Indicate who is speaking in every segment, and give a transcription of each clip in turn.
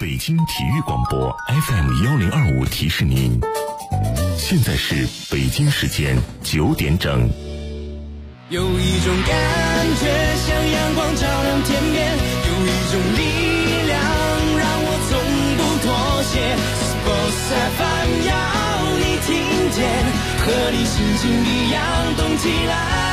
Speaker 1: 北京体育广播 FM1025提示您，现在是北京时间9点整。
Speaker 2: 有一种感觉像阳光照亮天边，有一种力量让我从不妥协。Sports FM 要你听见，和你心情一样动起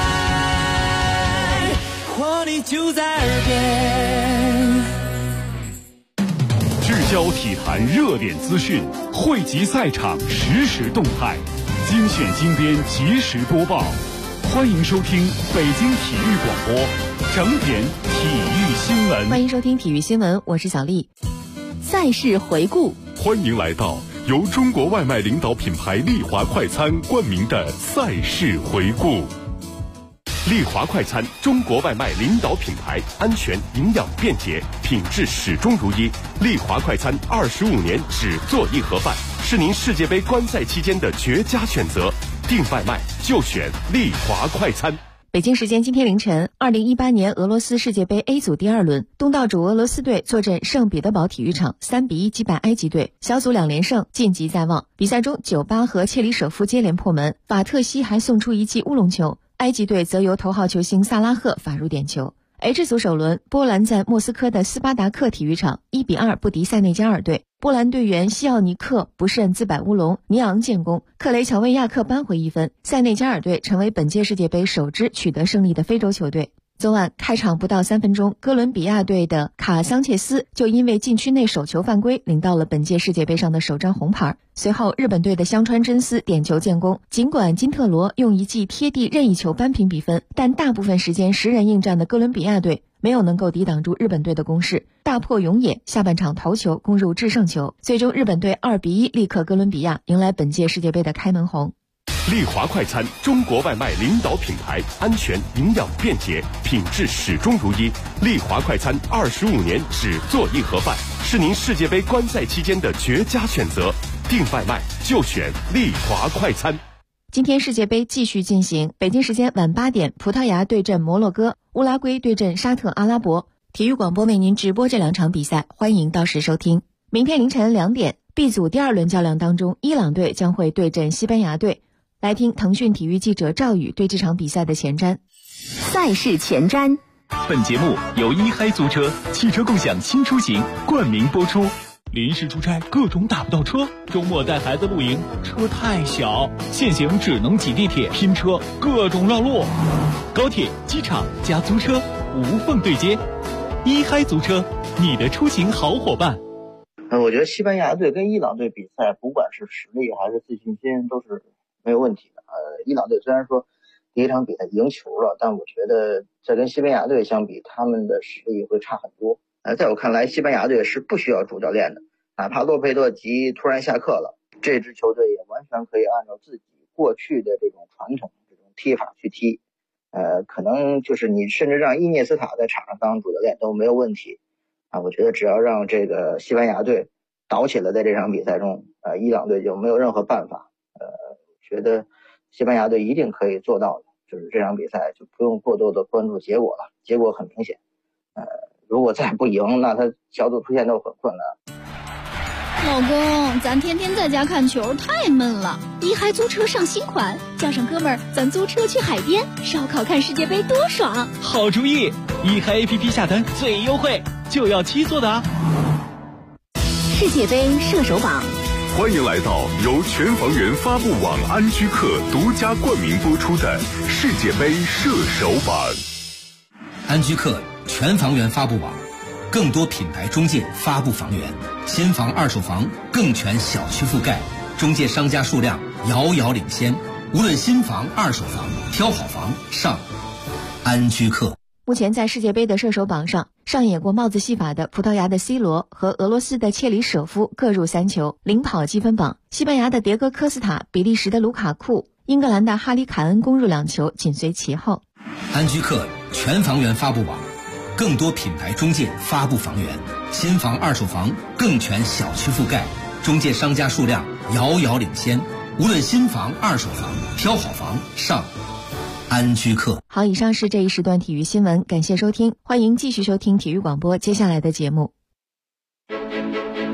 Speaker 2: 来，活力就在耳边。
Speaker 3: 聚焦体坛热点资讯，汇集赛场实时动态，精选精编及时播报。欢迎收听北京体育广播整点体育新闻。
Speaker 4: 欢迎收听体育新闻，我是小丽。赛事回顾，
Speaker 1: 欢迎来到由中国外卖领导品牌丽华快餐冠名的赛事回顾。丽华快餐，中国外卖领导品牌，安全、营养、便捷，品质始终如一。丽华快餐25年只做一盒饭，是您世界杯观赛期间的绝佳选择。订外卖就选丽华快餐。
Speaker 4: 北京时间今天凌晨，2018年俄罗斯世界杯 A 组第2轮，东道主俄罗斯队坐镇圣彼得堡体育场3-1击败埃及队，小组2连胜，晋级在望。比赛中，酒吧和切里舍夫接连破门，法特西还送出一记乌龙球，埃及队则由头号球星萨拉赫罚入点球。H 组首轮，波兰在莫斯科的斯巴达克体育场1-2不敌塞内加尔队，波兰队员西奥尼克不慎自摆乌龙，尼昂建功，克雷乔维亚克扳回1分，塞内加尔队成为本届世界杯首支取得胜利的非洲球队。昨晚开场不到3分钟，哥伦比亚队的卡桑切斯就因为禁区内手球犯规领到了本届世界杯上的首张红牌。随后日本队的香川真司点球建功，尽管金特罗用一记贴地任意球扳平比分，但大部分时间10人应战的哥伦比亚队没有能够抵挡住日本队的攻势，大破永野下半场头球攻入制胜球，最终日本队2-1力克哥伦比亚，迎来本届世界杯的开门红。
Speaker 1: 丽华快餐，中国外卖领导品牌，安全、营养、便捷，品质始终如一。丽华快餐25年只做一盒饭，是您世界杯观赛期间的绝佳选择。订外卖就选丽华快餐。
Speaker 4: 今天世界杯继续进行，北京时间晚8点，葡萄牙对阵摩洛哥，乌拉圭对阵沙特阿拉伯。体育广播为您直播这2场比赛，欢迎到时收听。明天凌晨2点，B 组第2轮较量当中，伊朗队将会对阵西班牙队。来听腾讯体育记者赵宇对这场比赛的前瞻。
Speaker 5: 赛事前瞻。
Speaker 3: 本节目由一嗨租车汽车共享新出行冠名播出。临时出差各种打不到车，周末带孩子露营车太小，现行只能挤地铁拼车，各种绕路。高铁、机场加租车无缝对接，一嗨租车，你的出行好伙伴。
Speaker 6: 我觉得西班牙队跟伊朗队比赛，不管是实力还是自信心都是没有问题的。伊朗队虽然说第一场比赛赢球了，但我觉得在跟西班牙队相比，他们的实力会差很多。在我看来，西班牙队是不需要主教练的，哪怕洛佩特吉突然下课了，这支球队也完全可以按照自己过去的这种传统这种踢法去踢。可能就是你甚至让伊涅斯塔在场上当主教练都没有问题啊。我觉得只要让这个西班牙队倒起来，在这场比赛中，伊朗队就没有任何办法。觉得西班牙队一定可以做到的，就是这场比赛就不用过多的关注结果了，结果很明显。如果再不赢，那他小组出线都很困难。
Speaker 5: 老公，咱天天在家看球太闷了，一嗨租车上新款，叫上哥们儿，咱租车去海边烧烤看世界杯多爽！
Speaker 3: 好主意，一嗨 APP 下单最优惠，就要7座的啊！
Speaker 5: 世界杯射手榜。
Speaker 1: 欢迎来到由全房源发布网安居客独家冠名播出的世界杯射手榜。
Speaker 7: 安居客全房源发布网，更多品牌中介发布房源，新房二手房更全小区覆盖，中介商家数量遥遥领先，无论新房二手房，挑好房上安居客。
Speaker 4: 目前在世界杯的射手榜上，上演过帽子戏法的葡萄牙的 C 罗和俄罗斯的切里舍夫各入3球，领跑积分榜。西班牙的迭戈科斯塔、比利时的卢卡库、英格兰的哈里凯恩攻入2球，紧随其后。
Speaker 7: 安居客全房源发布网，更多品牌中介发布房源，新房二手房更全小区覆盖，中介商家数量遥遥领先，无论新房二手房，挑好房上安居客。
Speaker 4: 好，以上是这一时段体育新闻，感谢收听，欢迎继续收听体育广播接下来的节目。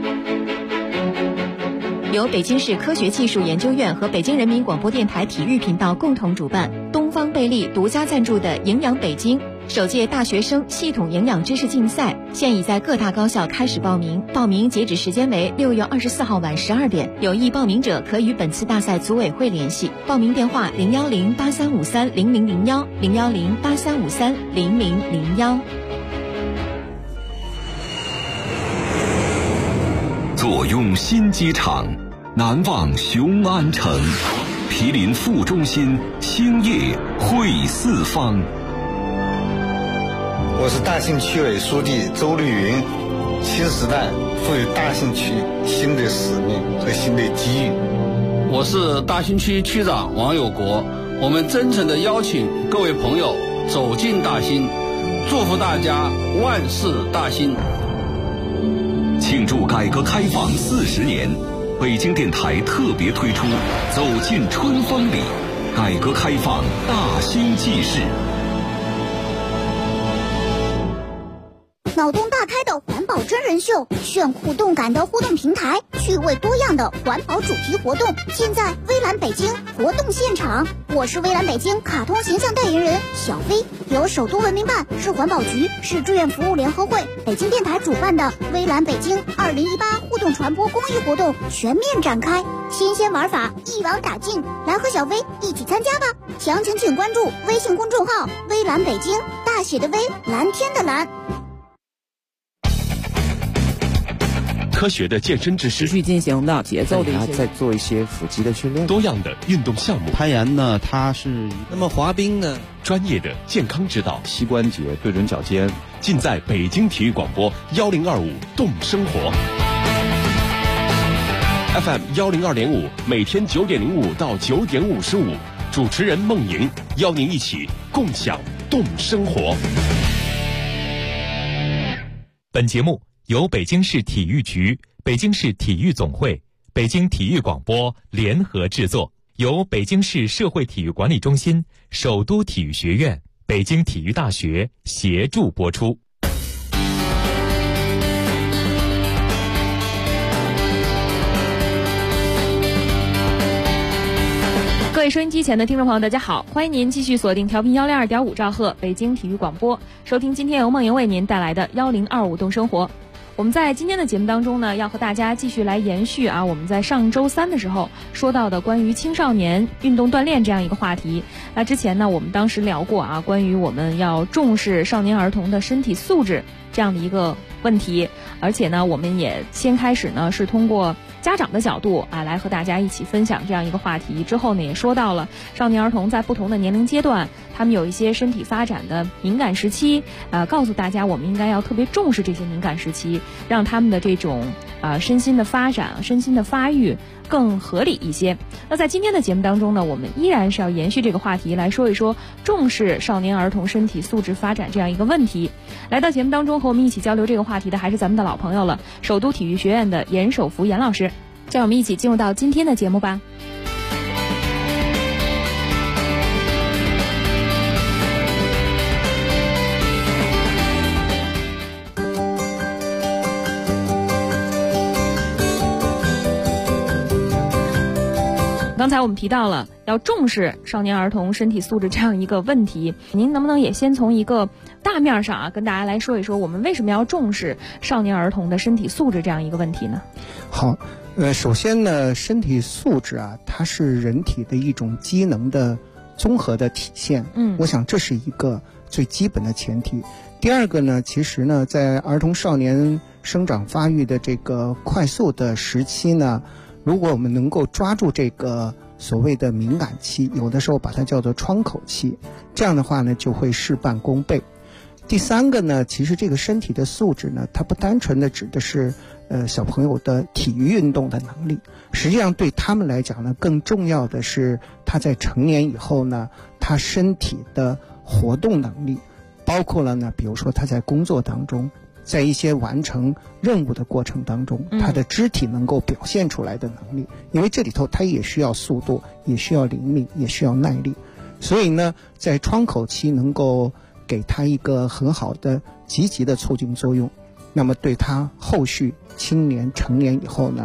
Speaker 4: 由北京市科学技术研究院和北京人民广播电台体育频道共同主办，东方贝利独家赞助的营养北京首届大学生系统营养知识竞赛现已在各大高校开始报名，报名截止时间为6月24号晚12点。有意报名者可与本次大赛组委会联系，报名电话01083530001 01083530001。
Speaker 1: 坐拥新机场，难忘雄安城，毗邻副中心，兴业汇四方。
Speaker 8: 我是大兴区委书记周绿云。新时代赋予大兴区新的使命和新的机遇。
Speaker 9: 我是大兴区区长王有国。我们真诚地邀请各位朋友走进大兴，祝福大家万事大兴。
Speaker 1: 庆祝改革开放40年，北京电台特别推出《走进春风里》，改革开放大兴纪事。
Speaker 10: 脑洞大开的环保真人秀，炫酷动感的互动平台，趣味多样的环保主题活动，尽在微蓝北京活动现场。我是微蓝北京卡通形象代言人小飞，由首都文明办、市环保局、市志愿服务联合会、北京电台主办的微蓝北京2018互动传播公益活动全面展开，新鲜玩法一网打尽，来和小飞一起参加吧！详情请关注微信公众号微蓝北京，大写的微，蓝天的蓝。
Speaker 1: 科学的健身知识，
Speaker 11: 持续进行的节奏的一些，
Speaker 12: 再做一些腹肌的训练，
Speaker 1: 多样的运动项目。
Speaker 12: 攀岩呢，它是
Speaker 11: 那么滑冰呢，
Speaker 1: 专业的健康指导，
Speaker 12: 膝关节对准脚尖，
Speaker 1: 尽在北京体育广播1025动生活 FM 102.5，每天9点05到9点55，主持人孟莹邀您一起共享动生活。
Speaker 13: 本节目由北京市体育局、北京市体育总会、北京体育广播联合制作，由北京市社会体育管理中心、首都体育学院、北京体育大学协助播出。
Speaker 4: 各位收音机前的听众朋友，大家好，欢迎您继续锁定调频102.5兆赫北京体育广播，收听今天由梦莹为您带来的1025动生活。我们在今天的节目当中呢，要和大家继续来延续我们在上周三的时候说到的关于青少年运动锻炼这样一个话题。那之前呢，我们当时聊过关于我们要重视少年儿童的身体素质这样的一个问题，而且呢，我们也先开始呢是通过家长的角度来和大家一起分享这样一个话题。之后呢，也说到了少年儿童在不同的年龄阶段，他们有一些身体发展的敏感时期，告诉大家我们应该要特别重视这些敏感时期，让他们的这种身心的发展、身心的发育更合理一些。那在今天的节目当中呢，我们依然是要延续这个话题来说一说重视少年儿童身体素质发展这样一个问题。来到节目当中和我们一起交流这个话题的还是咱们的老朋友了，首都体育学院的严守福严老师。让我们一起进入到今天的节目吧。刚才我们提到了要重视少年儿童身体素质这样一个问题，您能不能也先从一个大面上跟大家来说一说，我们为什么要重视少年儿童的身体素质这样一个问题呢？
Speaker 14: 好，首先呢，身体素质它是人体的一种机能的综合的体现。我想这是一个最基本的前提。第二个呢，其实呢，在儿童少年生长发育的这个快速的时期呢，如果我们能够抓住这个所谓的敏感期，有的时候把它叫做窗口期，这样的话呢，就会事半功倍。第三个呢，其实这个身体的素质呢，它不单纯的指的是小朋友的体育运动的能力，实际上对他们来讲呢，更重要的是他在成年以后呢，他身体的活动能力，包括了呢，比如说他在工作当中，在一些完成任务的过程当中，他的肢体能够表现出来的能力，因为这里头他也需要速度，也需要灵敏，也需要耐力，所以呢，在窗口期能够给他一个很好的积极的促进作用，那么对他后续青年成年以后呢，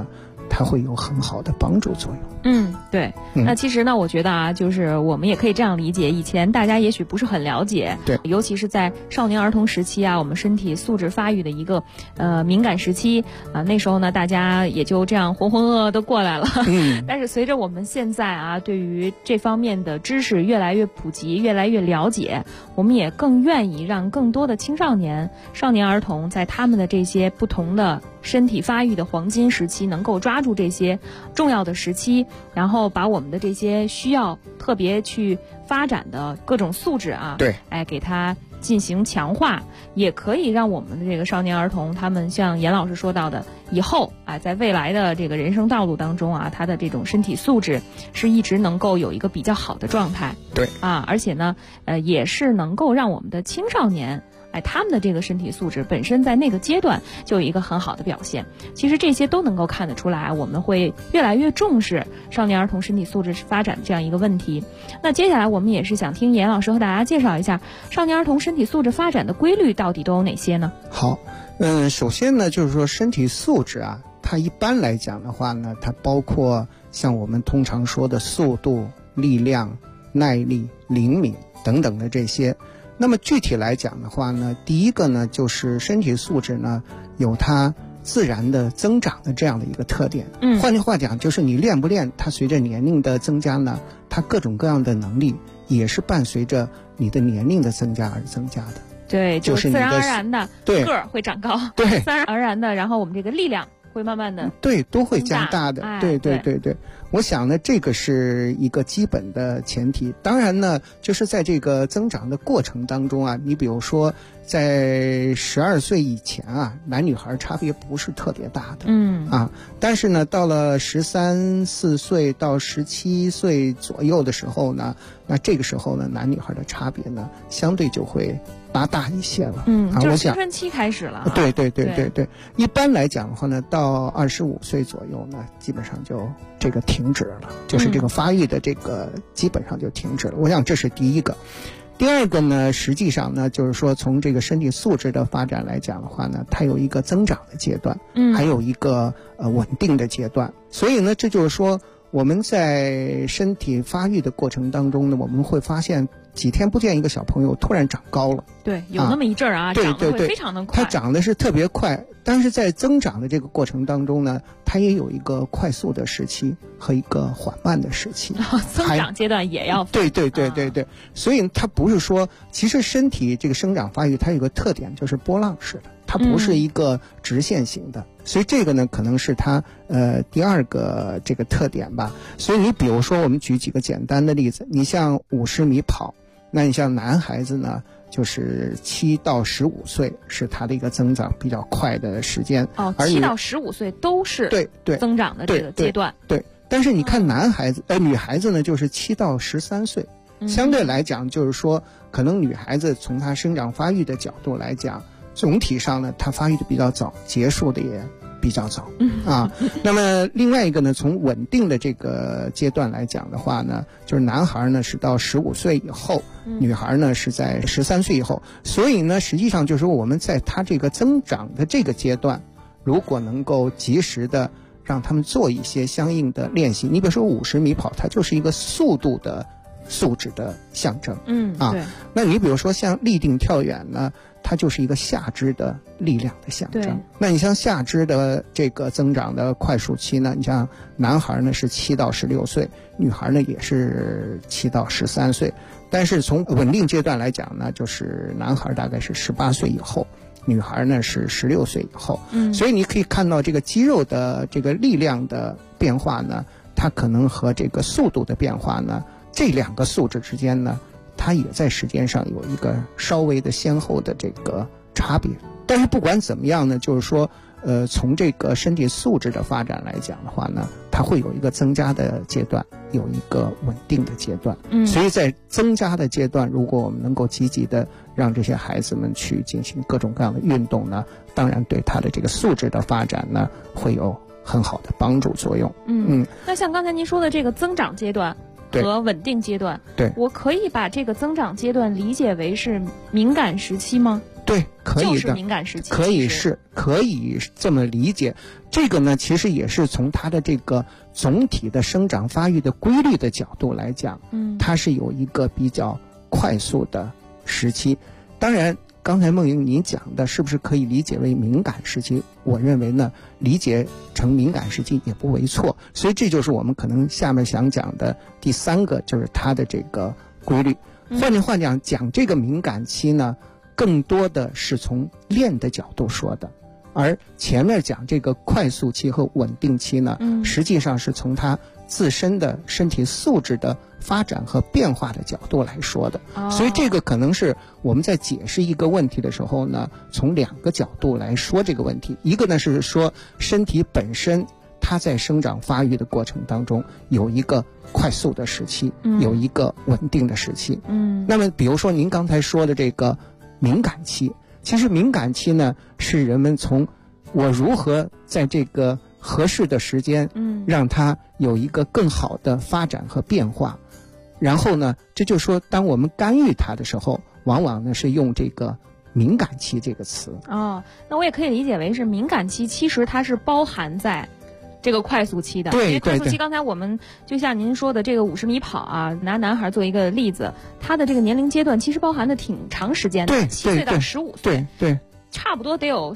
Speaker 14: 它会有很好的帮助作用。
Speaker 4: 对。那其实呢，我觉得啊，就是我们也可以这样理解，以前大家也许不是很了解，
Speaker 14: 对，
Speaker 4: 尤其是在少年儿童时期啊，我们身体素质发育的一个敏感时期啊，那时候呢，大家也就这样浑浑噩噩的过来了。但是随着我们现在啊，对于这方面的知识越来越普及，越来越了解，我们也更愿意让更多的青少年、少年儿童在他们的这些不同的身体发育的黄金时期，能够抓住这些重要的时期，然后把我们的这些需要特别去发展的各种素质啊，
Speaker 14: 对，
Speaker 4: 给它进行强化，也可以让我们的这个少年儿童，他们像严老师说到的，以后在未来的这个人生道路当中啊，他的这种身体素质是一直能够有一个比较好的状态，
Speaker 14: 对
Speaker 4: 而且呢，也是能够让我们的青少年。他们的这个身体素质本身在那个阶段就有一个很好的表现，其实这些都能够看得出来，我们会越来越重视少年儿童身体素质发展这样一个问题。那接下来我们也是想听严老师和大家介绍一下少年儿童身体素质发展的规律到底都有哪些呢？
Speaker 14: 好，首先呢，就是说身体素质啊，它一般来讲的话呢，它包括像我们通常说的速度、力量、耐力、灵敏等等的这些。那么具体来讲的话呢，第一个呢，就是身体素质呢有它自然的增长的这样的一个特点。换句话讲，就是你练不练，它随着年龄的增加呢，它各种各样的能力也是伴随着你的年龄的增加而增加的。
Speaker 4: 对，就是自然而然的
Speaker 14: 个
Speaker 4: 儿会长高，
Speaker 14: 对，
Speaker 4: 自然而然的，然后我们这个力量会慢慢的
Speaker 14: 对都会加大的，对。我想呢，这个是一个基本的前提。当然呢，就是在这个增长的过程当中啊，你比如说在12岁以前啊，男女孩差别不是特别大的，但是呢，到了13、14岁到17岁左右的时候呢，那这个时候呢，男女孩的差别呢，相对就会拉大一些了。
Speaker 4: 就是青春期开始了。
Speaker 14: 对。一般来讲的话呢，到25岁左右呢，基本上就这个停止了，就是这个发育的这个基本上就停止了。我想这是第一个。第二个呢，实际上呢，就是说从这个身体素质的发展来讲的话呢，它有一个增长的阶段，还有一个稳定的阶段。所以呢，这就是说我们在身体发育的过程当中呢，我们会发现几天不见一个小朋友突然长高了。
Speaker 4: 对，有那么一阵儿啊，长得会非常的快。
Speaker 14: 它长得是特别快，但是在增长的这个过程当中呢，它也有一个快速的时期和一个缓慢的时期。
Speaker 4: 增长阶段也要
Speaker 14: 对。所以它不是说，其实身体这个生长发育它有个特点，就是波浪式的，它不是一个直线型的。所以这个呢，可能是它第二个这个特点吧。所以你比如说，我们举几个简单的例子，你像50米跑，那你像男孩子呢，就是7到15岁是他的一个增长比较快的时间。
Speaker 4: 7到15岁都是
Speaker 14: 对
Speaker 4: 增长的这个阶段。
Speaker 14: 对，但是你看男孩子女孩子呢，就是7到13岁，相对来讲就是说，可能女孩子从她生长发育的角度来讲，总体上呢，她发育的比较早，结束的也比较早那么另外一个呢，从稳定的这个阶段来讲的话呢，就是男孩呢是到15岁以后，女孩呢是在13岁以后。所以呢，实际上就是说我们在他这个增长的这个阶段，如果能够及时的让他们做一些相应的练习，你比如说50米跑，它就是一个速度的素质的象征。
Speaker 4: 对。
Speaker 14: 那你比如说像立定跳远呢，它就是一个下肢的力量的象征。那你像下肢的这个增长的快速期呢，你像男孩呢是7到16岁，女孩呢也是7到13岁。但是从稳定阶段来讲呢，就是男孩大概是18岁以后，女孩呢是16岁以后。所以你可以看到这个肌肉的这个力量的变化呢，它可能和这个速度的变化呢，这两个素质之间呢，它也在时间上有一个稍微的先后的这个差别。但是不管怎么样呢，就是说从这个身体素质的发展来讲的话呢，它会有一个增加的阶段，有一个稳定的阶段。所以在增加的阶段，如果我们能够积极的让这些孩子们去进行各种各样的运动呢，当然对他的这个素质的发展呢，会有很好的帮助作用。
Speaker 4: 那像刚才您说的这个增长阶段和稳定阶段，
Speaker 14: 对，
Speaker 4: 我可以把这个增长阶段理解为是敏感时期吗？
Speaker 14: 对，可以的，
Speaker 4: 就是敏感时期，
Speaker 14: 可以这么理解。这个呢，其实也是从它的这个总体的生长发育的规律的角度来讲，它是有一个比较快速的时期。当然，刚才梦莹你讲的是不是可以理解为敏感时期？我认为呢，理解成敏感时期也不为错。所以这就是我们可能下面想讲的第三个，就是它的这个规律。换句话讲这个敏感期呢，更多的是从练的角度说的，而前面讲这个快速期和稳定期呢，实际上是从它自身的身体素质的发展和变化的角度来说的。所以这个可能是我们在解释一个问题的时候呢，从两个角度来说这个问题。一个呢是说身体本身它在生长发育的过程当中有一个快速的时期，有一个稳定的时期。那么比如说您刚才说的这个敏感期，其实敏感期呢是人们从我如何在这个合适的时间让它有一个更好的发展和变化，然后呢这就是说当我们干预它的时候，往往呢是用这个敏感期这个词。
Speaker 4: 那我也可以理解为是敏感期其实它是包含在这个快速期的。
Speaker 14: 对，
Speaker 4: 因为快速期刚才我们就像您说的这个50米跑啊，拿男孩做一个例子，他的这个年龄阶段其实包含的挺长时间的，7岁到15岁，
Speaker 14: 对，
Speaker 4: 差不多得有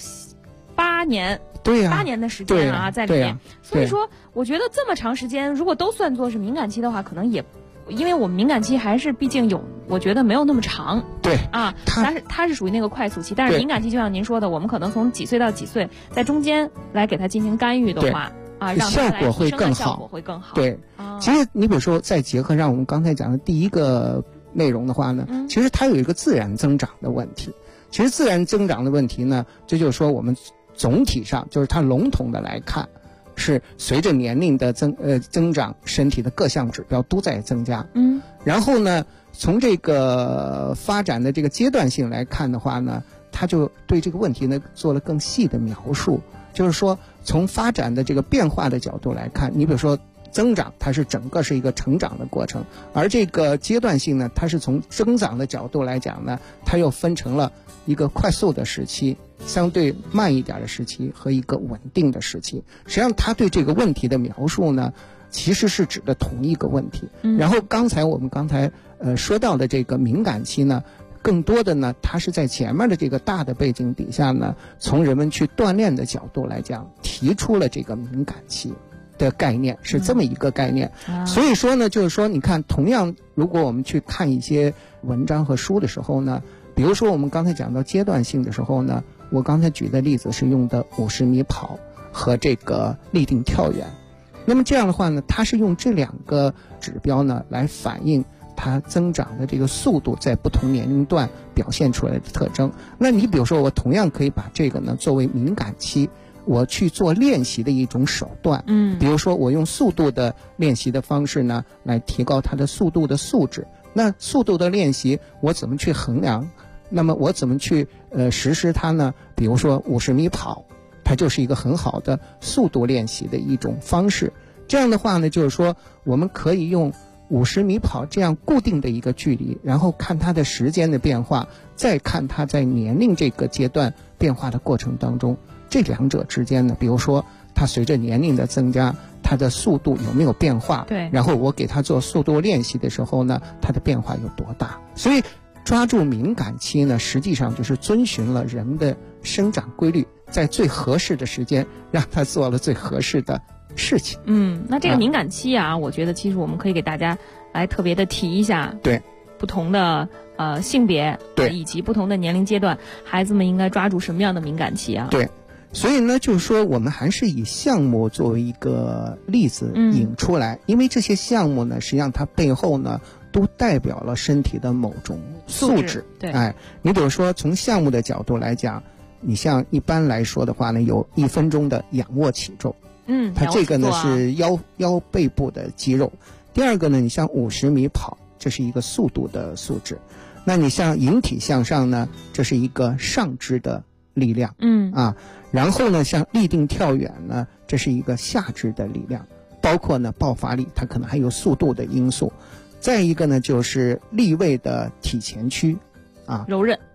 Speaker 4: 8年。
Speaker 14: 对呀，
Speaker 4: 8年的时间啊，在里面。所以说我觉得这么长时间如果都算作是敏感期的话，可能也因为我们敏感期还是毕竟我觉得没有那么长。
Speaker 14: 对
Speaker 4: 啊，它是属于那个快速期，但是敏感期就像您说的，我们可能从几岁到几岁，在中间来给它进行干预的话让它
Speaker 14: 效果会更好。对，其实你比如说再结合上我们刚才讲的第一个内容的话呢，其实它有一个自然增长的问题。其实自然增长的问题呢，这就是说我们总体上就是它笼统的来看，是随着年龄的增长，身体的各项指标都在增加。然后呢，从这个发展的这个阶段性来看的话呢，它就对这个问题呢做了更细的描述。就是说，从发展的这个变化的角度来看，你比如说增长，它是整个是一个成长的过程，而这个阶段性呢，它是从增长的角度来讲呢，它又分成了一个快速的时期，相对慢一点的时期和一个稳定的时期。实际上他对这个问题的描述呢，其实是指的同一个问题。然后我们刚才说到的这个敏感期呢，更多的呢，它是在前面的这个大的背景底下呢，从人们去锻炼的角度来讲，提出了这个敏感期的概念，是这么一个概念。所以说呢，就是说你看，同样如果我们去看一些文章和书的时候呢，比如说我们刚才讲到阶段性的时候呢，我刚才举的例子是用的50米跑和这个立定跳远。那么这样的话呢，它是用这两个指标呢来反映它增长的这个速度在不同年龄段表现出来的特征。那你比如说我同样可以把这个呢作为敏感期，我去做练习的一种手段。比如说我用速度的练习的方式呢来提高它的速度的素质。那速度的练习我怎么去衡量？那么我怎么去实施它呢？比如说50米跑，它就是一个很好的速度练习的一种方式。这样的话呢，就是说我们可以用50米跑这样固定的一个距离，然后看它的时间的变化，再看它在年龄这个阶段变化的过程当中，这两者之间呢，比如说它随着年龄的增加，它的速度有没有变化？
Speaker 4: 对。
Speaker 14: 然后我给它做速度练习的时候呢，它的变化有多大？所以抓住敏感期呢，实际上就是遵循了人的生长规律，在最合适的时间让它做了最合适的事情。
Speaker 4: 那这个敏感期啊，我觉得其实我们可以给大家来特别的提一下。
Speaker 14: 对。
Speaker 4: 不同的性别，
Speaker 14: 对，
Speaker 4: 以及不同的年龄阶段，孩子们应该抓住什么样的敏感期啊？
Speaker 14: 对。所以呢，就是说我们还是以项目作为一个例子引出来，因为这些项目呢，实际上它背后呢都代表了身体的某种素质。
Speaker 4: 对。
Speaker 14: 你比如说从项目的角度来讲，你像一般来说的话呢，有1分钟的仰卧起坐。它这个呢是腰背部的肌肉。第二个呢，你像50米跑，这是一个速度的素质。那你像引体向上呢，这是一个上肢的力量。然后呢，像立定跳远呢，这是一个下肢的力量，包括呢爆发力，它可能还有速度的因素。再一个呢，就是立位的体前屈，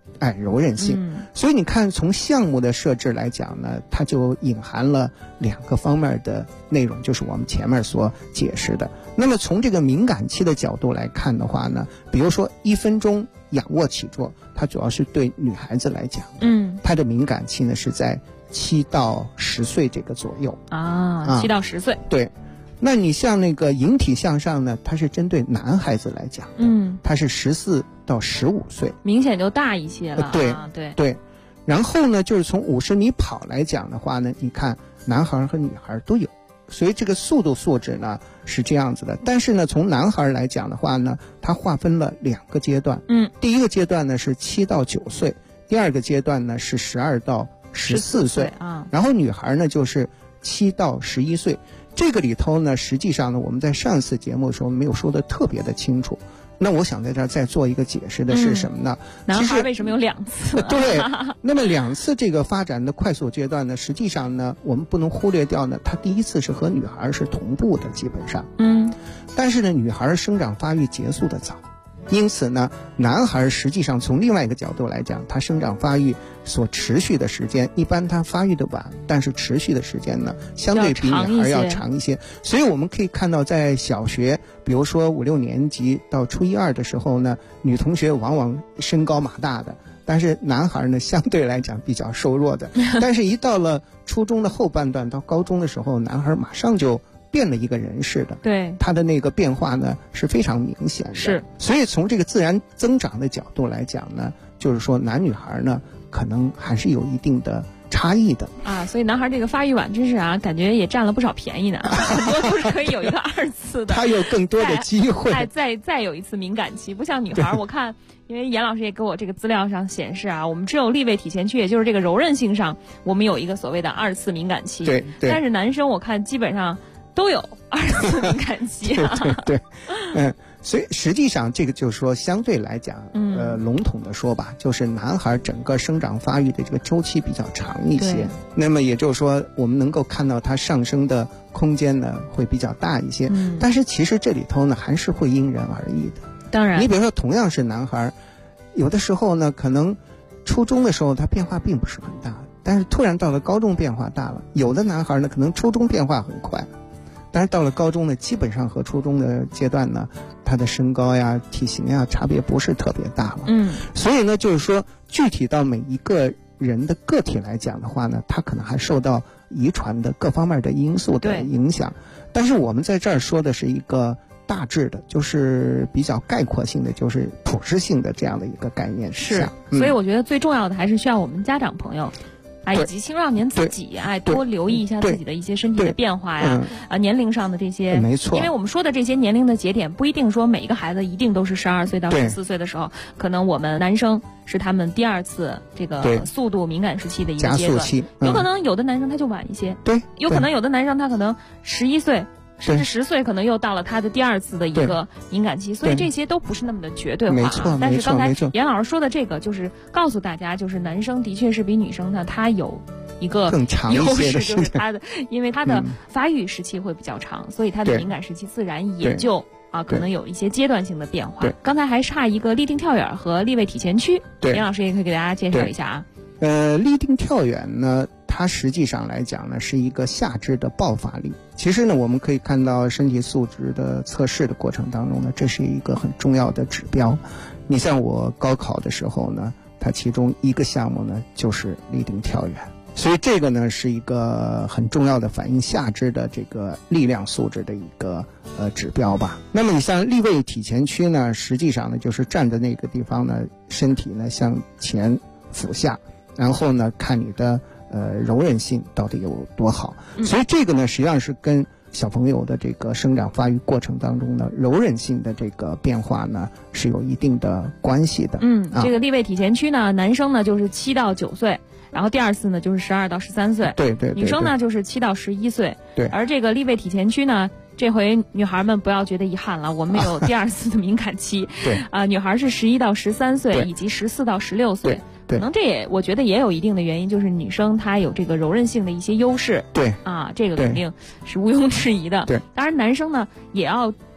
Speaker 14: 柔韧性。所以你看，从项目的设置来讲呢，它就隐含了2个方面的内容，就是我们前面所解释的。那么从这个敏感期的角度来看的话呢，比如说1分钟仰卧起坐，它主要是对女孩子来讲，它的敏感期呢是在7到10岁这个左右
Speaker 15: 7到10岁。
Speaker 14: 对。那你像那个引体向上呢，它是针对男孩子来讲，它是14到15岁，
Speaker 15: 明显就大一些了。
Speaker 14: 对。然后呢，就是从50米跑来讲的话呢，你看男孩和女孩都有，所以这个速度素质呢是这样子的。但是呢，从男孩来讲的话呢，它划分了2个阶段。第一个阶段呢是7到9岁，第2个阶段呢是12到14岁
Speaker 15: 啊。
Speaker 14: 然后女孩呢就是7到11岁。这个里头呢，实际上呢，我们在上次节目的时候没有说的特别的清楚。那我想在这儿再做一个解释的是什么呢？
Speaker 15: 男孩为什么有2次？
Speaker 14: 对，那么2次这个发展的快速阶段呢，实际上呢，我们不能忽略掉呢，它第一次是和女孩是同步的，基本上。但是呢，女孩生长发育结束的早。因此呢，男孩实际上从另外一个角度来讲，他生长发育所持续的时间，一般他发育的晚，但是持续的时间呢，相对比女孩要长一些。所以我们可以看到，在小学，比如说5、6年级到初1、2的时候呢，女同学往往身高马大的，但是男孩呢，相对来讲比较瘦弱的。但是一到了初中的后半段到高中的时候，男孩马上就变了一个人似的，
Speaker 15: 对，
Speaker 14: 他的那个变化呢是非常明显的。
Speaker 15: 是，
Speaker 14: 所以从这个自然增长的角度来讲呢，就是说男女孩呢可能还是有一定的差异的
Speaker 15: 啊。所以男孩这个发育晚真是感觉也占了不少便宜呢，很多都是可以有一个2次的，
Speaker 14: 他有更多的机会，
Speaker 15: 再有一次敏感期，不像女孩。我看，因为严老师也给我这个资料上显示我们只有立位体前区，也就是这个柔韧性上，我们有一个所谓的2次敏感期。
Speaker 14: 对。
Speaker 15: 但是男生我看基本上都有2次敏感期。
Speaker 14: 对。所以实际上这个就是说，相对来讲，笼统的说吧，就是男孩整个生长发育的这个周期比较长一些。那么也就是说，我们能够看到它上升的空间呢会比较大一些。但是其实这里头呢还是会因人而异的。
Speaker 15: 当然，
Speaker 14: 你比如说同样是男孩，有的时候呢可能初中的时候他变化并不是很大，但是突然到了高中变化大了。有的男孩呢可能初中变化很快，但是到了高中呢，基本上和初中的阶段呢，他的身高呀、体型呀差别不是特别大了。所以呢，就是说具体到每一个人的个体来讲的话呢，他可能还受到遗传的各方面的因素的影响。但是我们在这儿说的是一个大致的，就是比较概括性的，就是普适性的这样的一个概念之下。
Speaker 15: 所以我觉得最重要的还是需要我们家长朋友以及青少年自己多留意一下自己的一些身体的变化呀，年龄上的这些，
Speaker 14: 没错。
Speaker 15: 因为我们说的这些年龄的节点，不一定说每一个孩子一定都是12岁到14岁的时候，可能我们男生是他们第2次这个速度敏感时期的一个阶段，有可能有的男生他就晚一些，有可能有的男生他可能11岁。甚至10岁可能又到了他的第2次的一个敏感期，所以这些都不是那么的绝对化。
Speaker 14: 没错，
Speaker 15: 但是刚才严老师说的这个，就是告诉大家，就是男生的确是比女生呢，他有一个
Speaker 14: 更长一些的，
Speaker 15: 就是他的，因为他的发育时期会比较长，所以他的敏感时期自然也就可能有一些阶段性的变化。刚才还差一个立定跳远和立位体前屈，严老师也可以给大家介绍一下
Speaker 14: 立定跳远呢，它实际上来讲呢是一个下肢的爆发力。其实呢，我们可以看到身体素质的测试的过程当中呢，这是一个很重要的指标。你像我高考的时候呢，它其中一个项目呢就是立定跳远，所以这个呢是一个很重要的反映下肢的这个力量素质的一个指标吧。那么你像立位体前屈呢，实际上呢就是站在那个地方呢，身体呢向前俯下，然后呢看你的柔韧性到底有多好。所以这个呢实际上是跟小朋友的这个生长发育过程当中呢，柔韧性的这个变化呢是有一定的关系的。
Speaker 15: 这个立位体前屈呢，男生呢就是7到9岁，然后第2次呢就是12到13岁，
Speaker 14: 对，
Speaker 15: 女生呢就是7到11岁，
Speaker 14: 对。
Speaker 15: 而这个立位体前屈呢，这回女孩们不要觉得遗憾了，我们有第2次的敏感期，
Speaker 14: 对，
Speaker 15: 女孩是11到13岁以及14到16岁。可能这我觉得也有一定的原因，就是女生她有这个柔韧性的一些优势，
Speaker 14: 对
Speaker 15: 这个肯定是毋庸置疑的。
Speaker 14: 对，
Speaker 15: 当然男生呢也要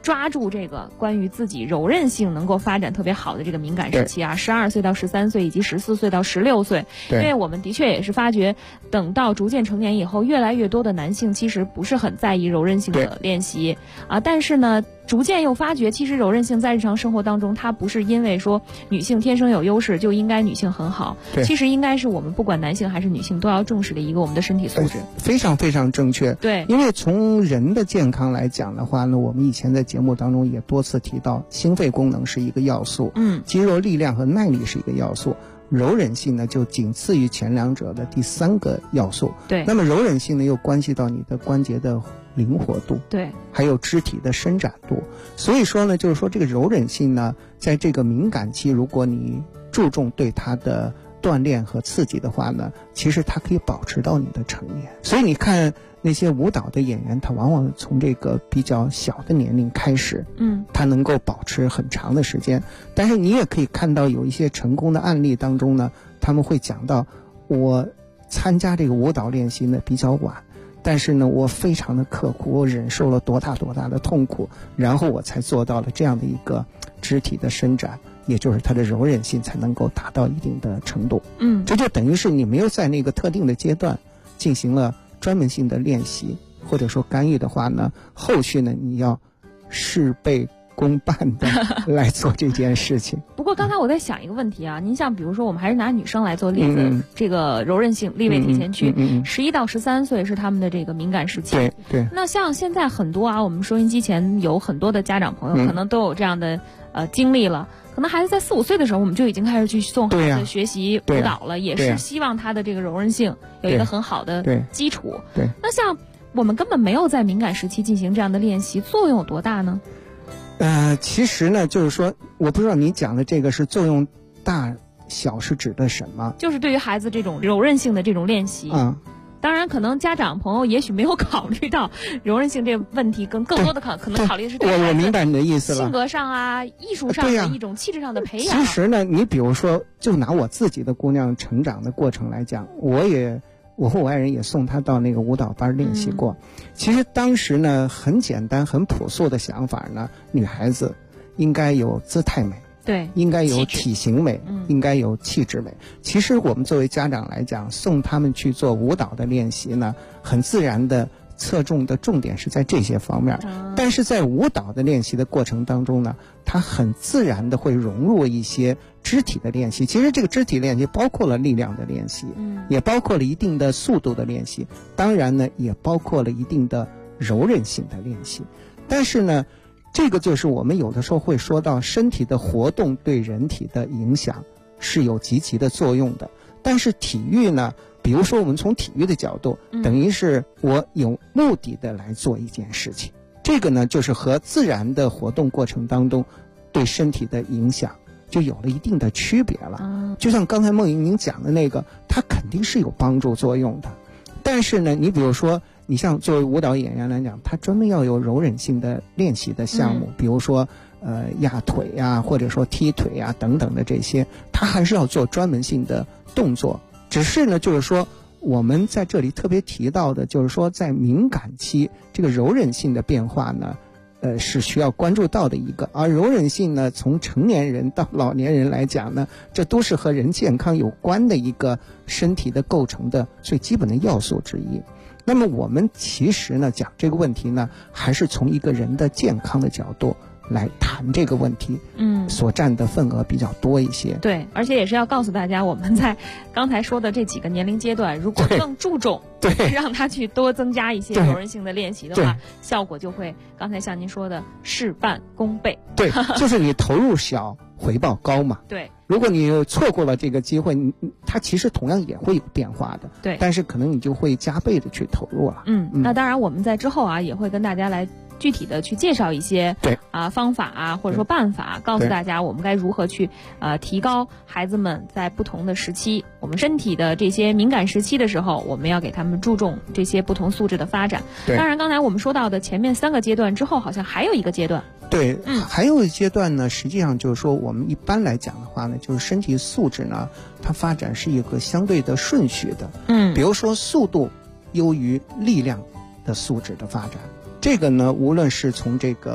Speaker 15: 抓住这个关于自己柔韧性能够发展特别好的这个敏感时期啊，12岁到13岁以及14岁到16岁，因为我们的确也是发觉，等到逐渐成年以后，越来越多的男性其实不是很在意柔韧性的练习啊，但是呢，逐渐又发觉，其实柔韧性在日常生活当中，它不是因为说女性天生有优势就应该女性很好，其实应该是我们不管男性还是女性都要重视的一个我们的身体素质。
Speaker 14: 非常非常正确。
Speaker 15: 对，
Speaker 14: 因为从人的健康来讲的话呢，我们以前在节目当中也多次提到，心肺功能是一个要素，肌肉力量和耐力是一个要素。柔韧性呢，就仅次于前两者的第3个要素。
Speaker 15: 对，
Speaker 14: 那么柔韧性呢，又关系到你的关节的灵活度，
Speaker 15: 对，
Speaker 14: 还有肢体的伸展度。所以说呢，就是说这个柔韧性呢，在这个敏感期，如果你注重对它的锻炼和刺激的话呢，其实它可以保持到你的成年。所以你看那些舞蹈的演员，他往往从这个比较小的年龄开始，他能够保持很长的时间。但是你也可以看到有一些成功的案例当中呢，他们会讲到，我参加这个舞蹈练习呢比较晚，但是呢我非常的刻苦，我忍受了多大的痛苦，然后我才做到了这样的一个肢体的伸展，也就是它的柔韧性才能够达到一定的程度。这就等于是你没有在那个特定的阶段进行了专门性的练习或者说干预的话呢，后续呢你要事倍功半的来做这件事情。
Speaker 15: 不过刚才我在想一个问题啊，您像比如说我们还是拿女生来做例子，这个柔韧性立位体前屈，11到13岁是他们的这个敏感时期。
Speaker 14: 对。
Speaker 15: 那像现在很多我们收音机前有很多的家长朋友可能都有这样的经历了。可能孩子在4、5岁的时候，我们就已经开始去送孩子学习舞蹈了，也是希望他的这个柔韧性有一个很好的基础。
Speaker 14: 对。
Speaker 15: 那像我们根本没有在敏感时期进行这样的练习，作用有多大呢？
Speaker 14: 其实呢，就是说，我不知道你讲的这个是作用大小是指的什么？
Speaker 15: 就是对于孩子这种柔韧性的这种练习。当然，可能家长朋友也许没有考虑到柔韧性这个问题，更多的可能考虑的是对孩子
Speaker 14: 我明白你的意思了，
Speaker 15: 性格上艺术上的一种气质上的培养。
Speaker 14: 其实呢，你比如说，就拿我自己的姑娘成长的过程来讲，我和我爱人也送她到那个舞蹈班练习过。其实当时呢，很简单、很朴素的想法呢，女孩子应该有姿态美。
Speaker 15: 对，
Speaker 14: 应该有体型美，应该有气质美。其实我们作为家长来讲，送他们去做舞蹈的练习呢，很自然的侧重的重点是在这些方面。但是在舞蹈的练习的过程当中呢，它很自然的会融入一些肢体的练习。其实这个肢体练习包括了力量的练习，也包括了一定的速度的练习，当然呢，也包括了一定的柔韧性的练习。但是呢，这个就是我们有的时候会说到身体的活动对人体的影响是有积极的作用的。但是体育呢，比如说我们从体育的角度，等于是我有目的的来做一件事情，这个呢就是和自然的活动过程当中对身体的影响就有了一定的区别了。就像刚才梦莹您讲的那个，它肯定是有帮助作用的。但是呢，你比如说你像作为舞蹈演员来讲，他专门要有柔韧性的练习的项目，比如说压腿呀，或者说踢腿呀等等的这些，他还是要做专门性的动作。只是呢，就是说我们在这里特别提到的，就是说在敏感期这个柔韧性的变化呢，是需要关注到的一个。而柔韧性呢，从成年人到老年人来讲呢，这都是和人健康有关的一个身体的构成的最基本的要素之一。那么我们其实呢讲这个问题呢，还是从一个人的健康的角度来谈这个问题，所占的份额比较多一些。
Speaker 15: 对，而且也是要告诉大家，我们在刚才说的这几个年龄阶段，如果更注重让他去多增加一些柔韧性的练习的话，效果就会刚才像您说的事半功倍。
Speaker 14: 对，就是你投入小回报高嘛。
Speaker 15: 对，
Speaker 14: 如果你错过了这个机会，它其实同样也会有变化的。
Speaker 15: 对，
Speaker 14: 但是可能你就会加倍的去投入了。
Speaker 15: 那当然我们在之后也会跟大家来具体的去介绍一些方法或者说办法，告诉大家我们该如何去提高孩子们在不同的时期，我们身体的这些敏感时期的时候，我们要给他们注重这些不同素质的发展。当然刚才我们说到的前面3个阶段之后，好像还有一个阶段。
Speaker 14: 对，还有一阶段呢，实际上就是说我们一般来讲的话呢，就是身体素质呢，它发展是一个相对的顺序的。比如说速度优于力量的素质的发展。这个呢，无论是从这个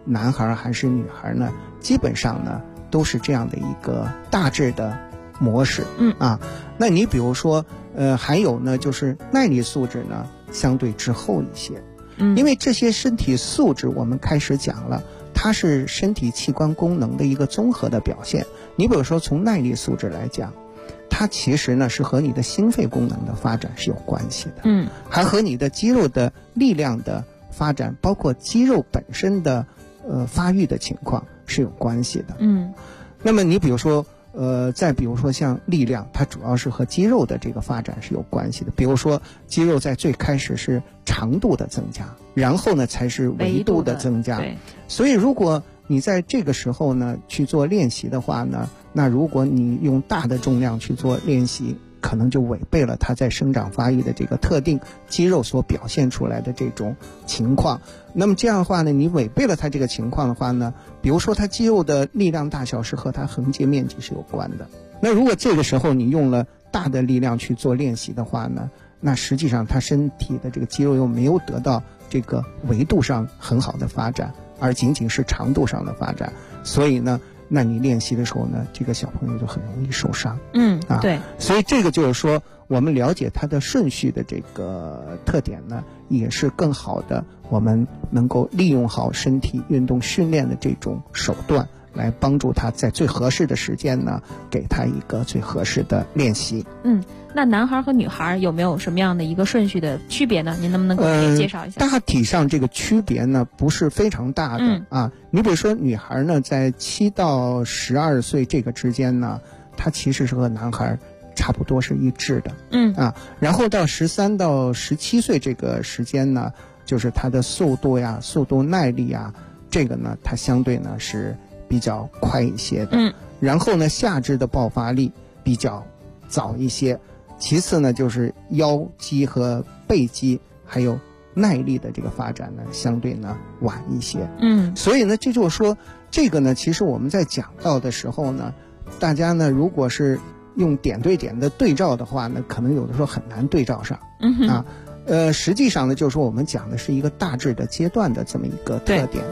Speaker 14: 男孩还是女孩呢，基本上呢都是这样的一个大致的模式。那你比如说还有呢就是耐力素质呢相对滞后一些。因为这些身体素质我们开始讲了，它是身体器官功能的一个综合的表现。你比如说从耐力素质来讲，它其实呢是和你的心肺功能的发展是有关系的，还和你的肌肉的力量的发展，包括肌肉本身的发育的情况是有关系的。那么你比如说再比如说像力量，它主要是和肌肉的这个发展是有关系的。比如说肌肉在最开始是长度的增加，然后呢才是维度的增加。所以如果你在这个时候呢去做练习的话呢，那如果你用大的重量去做练习，可能就违背了它在生长发育的这个特定肌肉所表现出来的这种情况。那么这样的话呢，你违背了它这个情况的话呢，比如说它肌肉的力量大小是和它横截面积是有关的。那如果这个时候你用了大的力量去做练习的话呢，那实际上它身体的这个肌肉又没有得到这个维度上很好的发展，而仅仅是长度上的发展。所以呢，那你练习的时候呢，这个小朋友就很容易受伤。
Speaker 15: 对。
Speaker 14: 所以这个就是说，我们了解它的顺序的这个特点呢，也是更好的，我们能够利用好身体运动训练的这种手段，来帮助他在最合适的时间呢，给他一个最合适的练习。
Speaker 15: 那男孩和女孩有没有什么样的一个顺序的区别呢？您能不能给我们介绍一下？
Speaker 14: 大体上这个区别呢不是非常大的。你比如说女孩呢，在7到12岁这个之间呢，她其实是和男孩差不多是一致的。然后到13到17岁这个时间呢，就是她的速度呀、速度耐力呀，这个呢它相对呢是比较快一些的。然后呢，下肢的爆发力比较早一些。其次呢，就是腰肌和背肌还有耐力的这个发展呢，相对呢晚一些。所以呢，这就是说，这个呢，其实我们在讲到的时候呢，大家呢，如果是用点对点的对照的话呢，可能有的时候很难对照上。实际上呢，就是说我们讲的是一个大致的阶段的这么一个特点。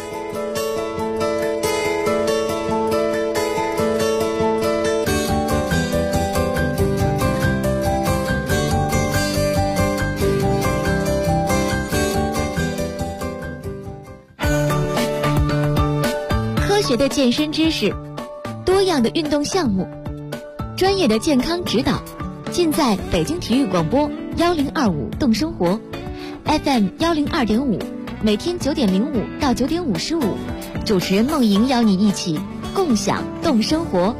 Speaker 4: 科学的健身知识，多样的运动项目，专业的健康指导，尽在北京体育广播1025动生活 FM 102.5，每天9点05到9点55，主持人孟莹邀你一起共享动生活。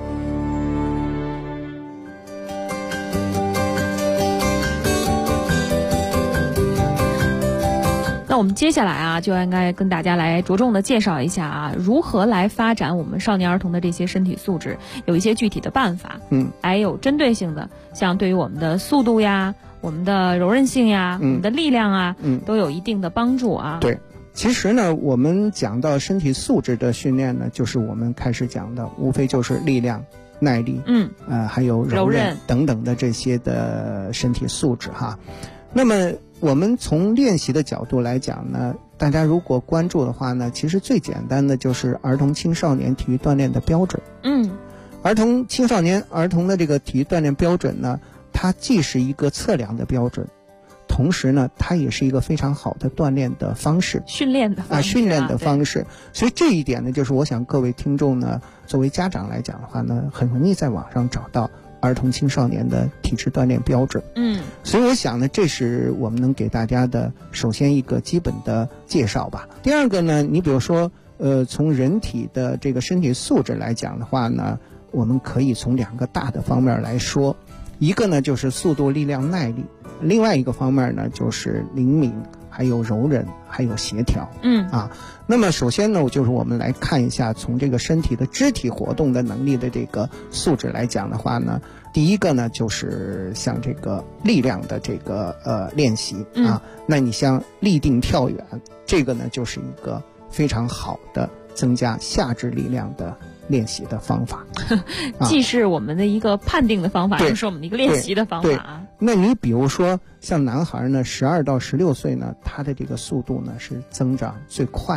Speaker 15: 那我们接下来啊，就应该跟大家来着重的介绍一下啊，如何来发展我们少年儿童的这些身体素质，有一些具体的办法，还有针对性的，像对于我们的速度呀、我们的柔韧性呀、我们的力量啊，都有一定的帮助啊。
Speaker 14: 对，其实呢，我们讲到身体素质的训练呢，就是我们开始讲的，无非就是力量、耐力，还有柔韧等等的这些的身体素质哈。那么我们从练习的角度来讲呢，大家如果关注的话呢，其实最简单的就是儿童青少年体育锻炼的标准。儿童青少年儿童的这个体育锻炼标准呢，它既是一个测量的标准，同时呢，它也是一个非常好的锻炼的方式，
Speaker 15: 训练的
Speaker 14: 方式。所以这一点呢，就是我想各位听众呢，作为家长来讲的话呢，很容易在网上找到儿童青少年的体质锻炼标准。所以我想呢，这是我们能给大家的首先一个基本的介绍吧。第二个呢，你比如说从人体的这个身体素质来讲的话呢，我们可以从2个大的方面来说，一个呢就是速度、力量、耐力，另外一个方面呢就是灵敏，还有柔韧，还有协调。那么首先呢，就是我们来看一下从这个身体的肢体活动的能力的这个素质来讲的话呢，第一个呢就是像这个力量的这个练习那你像立定跳远，这个呢就是一个非常好的增加下肢力量的练习的方法。
Speaker 15: 既是我们的一个判定的方法，也是我们的一个练习的方法啊。
Speaker 14: 那你比如说像男孩呢，12到16岁呢，他的这个速度呢是增长最快的。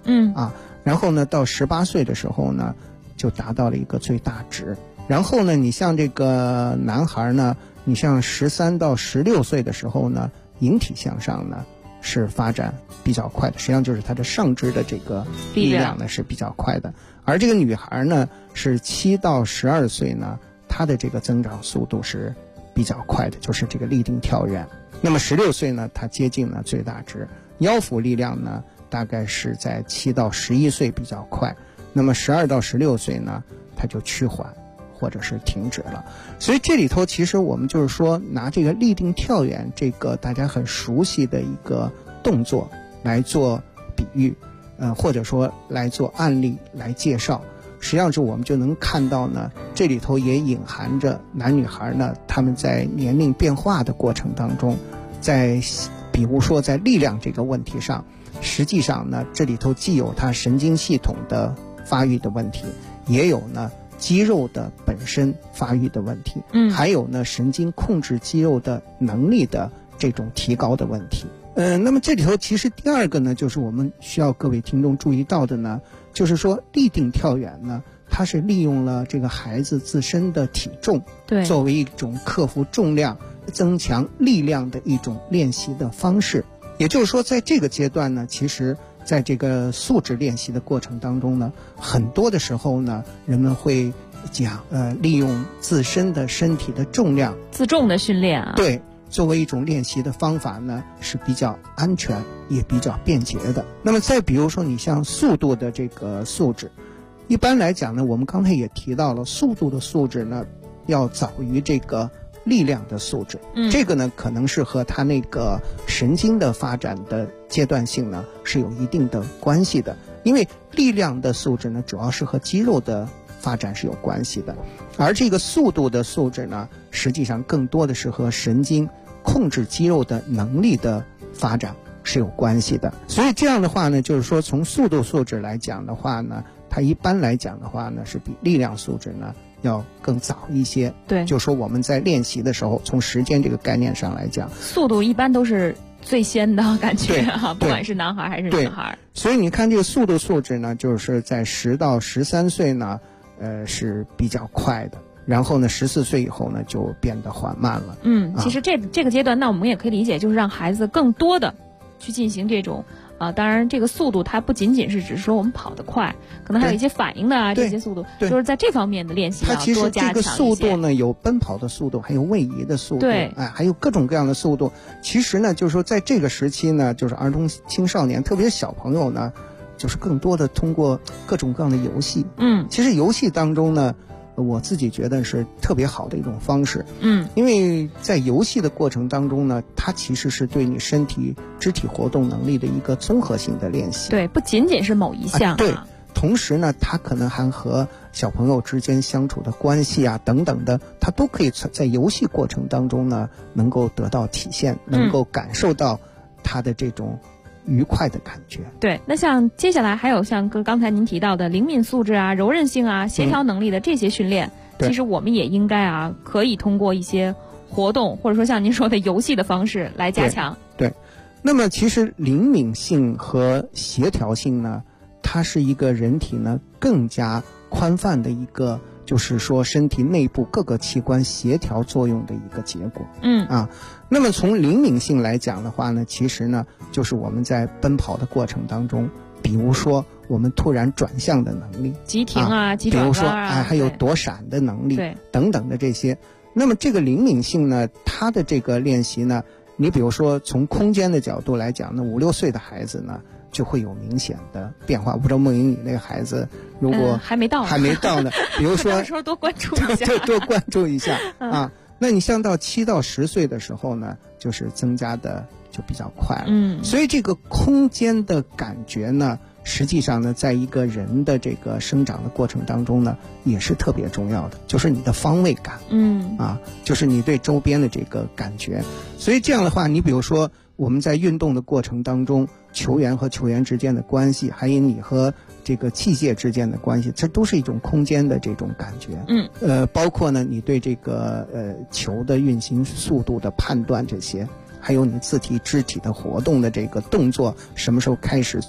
Speaker 14: 然后呢到18岁的时候呢就达到了一个最大值。然后呢你像这个男孩呢，你像13到16岁的时候呢，引体向上呢是发展比较快的，实际上就是他的上肢的这个力量呢是比较快的。而这个女孩呢是7到12岁呢，她的这个增长速度是比较快的，就是这个立定跳远。那么16岁呢，她接近了最大值。腰腹力量呢大概是在7到11岁比较快，那么12到16岁呢它就趋缓或者是停止了。所以这里头其实我们就是说拿这个立定跳远这个大家很熟悉的一个动作来做比喻，或者说来做案例来介绍，实际上是我们就能看到呢，这里头也隐含着男女孩呢他们在年龄变化的过程当中，在比如说在力量这个问题上，实际上呢这里头既有他神经系统的发育的问题，也有呢肌肉的本身发育的问题，还有呢神经控制肌肉的能力的这种提高的问题。那么这里头其实第二个呢，就是我们需要各位听众注意到的呢，就是说立定跳远呢，它是利用了这个孩子自身的体重，对，作为一种克服重量、增强力量的一种练习的方式。也就是说，在这个阶段呢，其实在这个素质练习的过程当中呢，很多的时候呢，人们会讲利用自身的身体的重量，
Speaker 15: 自重的训练啊，
Speaker 14: 对，作为一种练习的方法呢，是比较安全也比较便捷的。那么再比如说你像速度的这个素质，一般来讲呢，我们刚才也提到了速度的素质呢要早于这个力量的素质，这个呢可能是和它那个神经的发展的阶段性呢是有一定的关系的。因为力量的素质呢主要是和肌肉的发展是有关系的，而这个速度的素质呢实际上更多的是和神经控制肌肉的能力的发展是有关系的。所以这样的话呢，就是说从速度素质来讲的话呢，它一般来讲的话呢是比力量素质呢要更早一些。对，就说我们在练习的时候，从时间这个概念上来讲，
Speaker 15: 速度一般都是最先的感觉啊，不管是男孩还是女孩。
Speaker 14: 所以你看这个速度素质呢，就是在10到13岁呢是比较快的，然后呢14岁以后呢就变得缓慢了。
Speaker 15: 其实这个阶段，那我们也可以理解，就是让孩子更多的去进行这种当然这个速度它不仅仅是只是说我们跑得快，可能还有一些反应的这些速度，就是在这方面的练习要多加强一些。
Speaker 14: 它其实这个速度呢有奔跑的速度，还有位移的速度，对，还有各种各样的速度。其实呢就是说在这个时期呢，就是儿童青少年，特别是小朋友呢，就是更多的通过各种各样的游戏。其实游戏当中呢，我自己觉得是特别好的一种方式。因为在游戏的过程当中呢，它其实是对你身体肢体活动能力的一个综合性的练习。
Speaker 15: 对，不仅仅是某一项。
Speaker 14: 对，同时呢，它可能还和小朋友之间相处的关系啊等等的，它都可以在游戏过程当中呢能够得到体现，能够感受到它的这种愉快的感觉。
Speaker 15: 对，那像接下来还有像刚才您提到的灵敏素质啊、柔韧性啊、协调能力的这些训练，其实我们也应该可以通过一些活动，或者说像您说的游戏的方式来加强。
Speaker 14: 对，那么其实灵敏性和协调性呢，它是一个人体呢更加宽泛的一个，就是说身体内部各个器官协调作用的一个结果。那么从灵敏性来讲的话呢，其实呢就是我们在奔跑的过程当中，比如说我们突然转向的能力，
Speaker 15: 急停急转弯
Speaker 14: 比如说还有躲闪的能力等等的这些。那么这个灵敏性呢，它的这个练习呢，你比如说从空间的角度来讲呢，5、6岁的孩子呢就会有明显的变化。不知道梦莹你那个孩子如果
Speaker 15: 还没到
Speaker 14: 呢，比如说
Speaker 15: 到时候多关注一下
Speaker 14: 多关注一下那你像到7到10岁的时候呢，就是增加的就比较快了。所以这个空间的感觉呢，实际上呢，在一个人的这个生长的过程当中呢，也是特别重要的，就是你的方位感，就是你对周边的这个感觉。所以这样的话，你比如说我们在运动的过程当中，球员和球员之间的关系，还有你和这个器械之间的关系，这都是一种空间的这种感觉。包括呢，你对这个球的运行速度的判断这些，还有你肢体的活动的这个动作什么时候开始做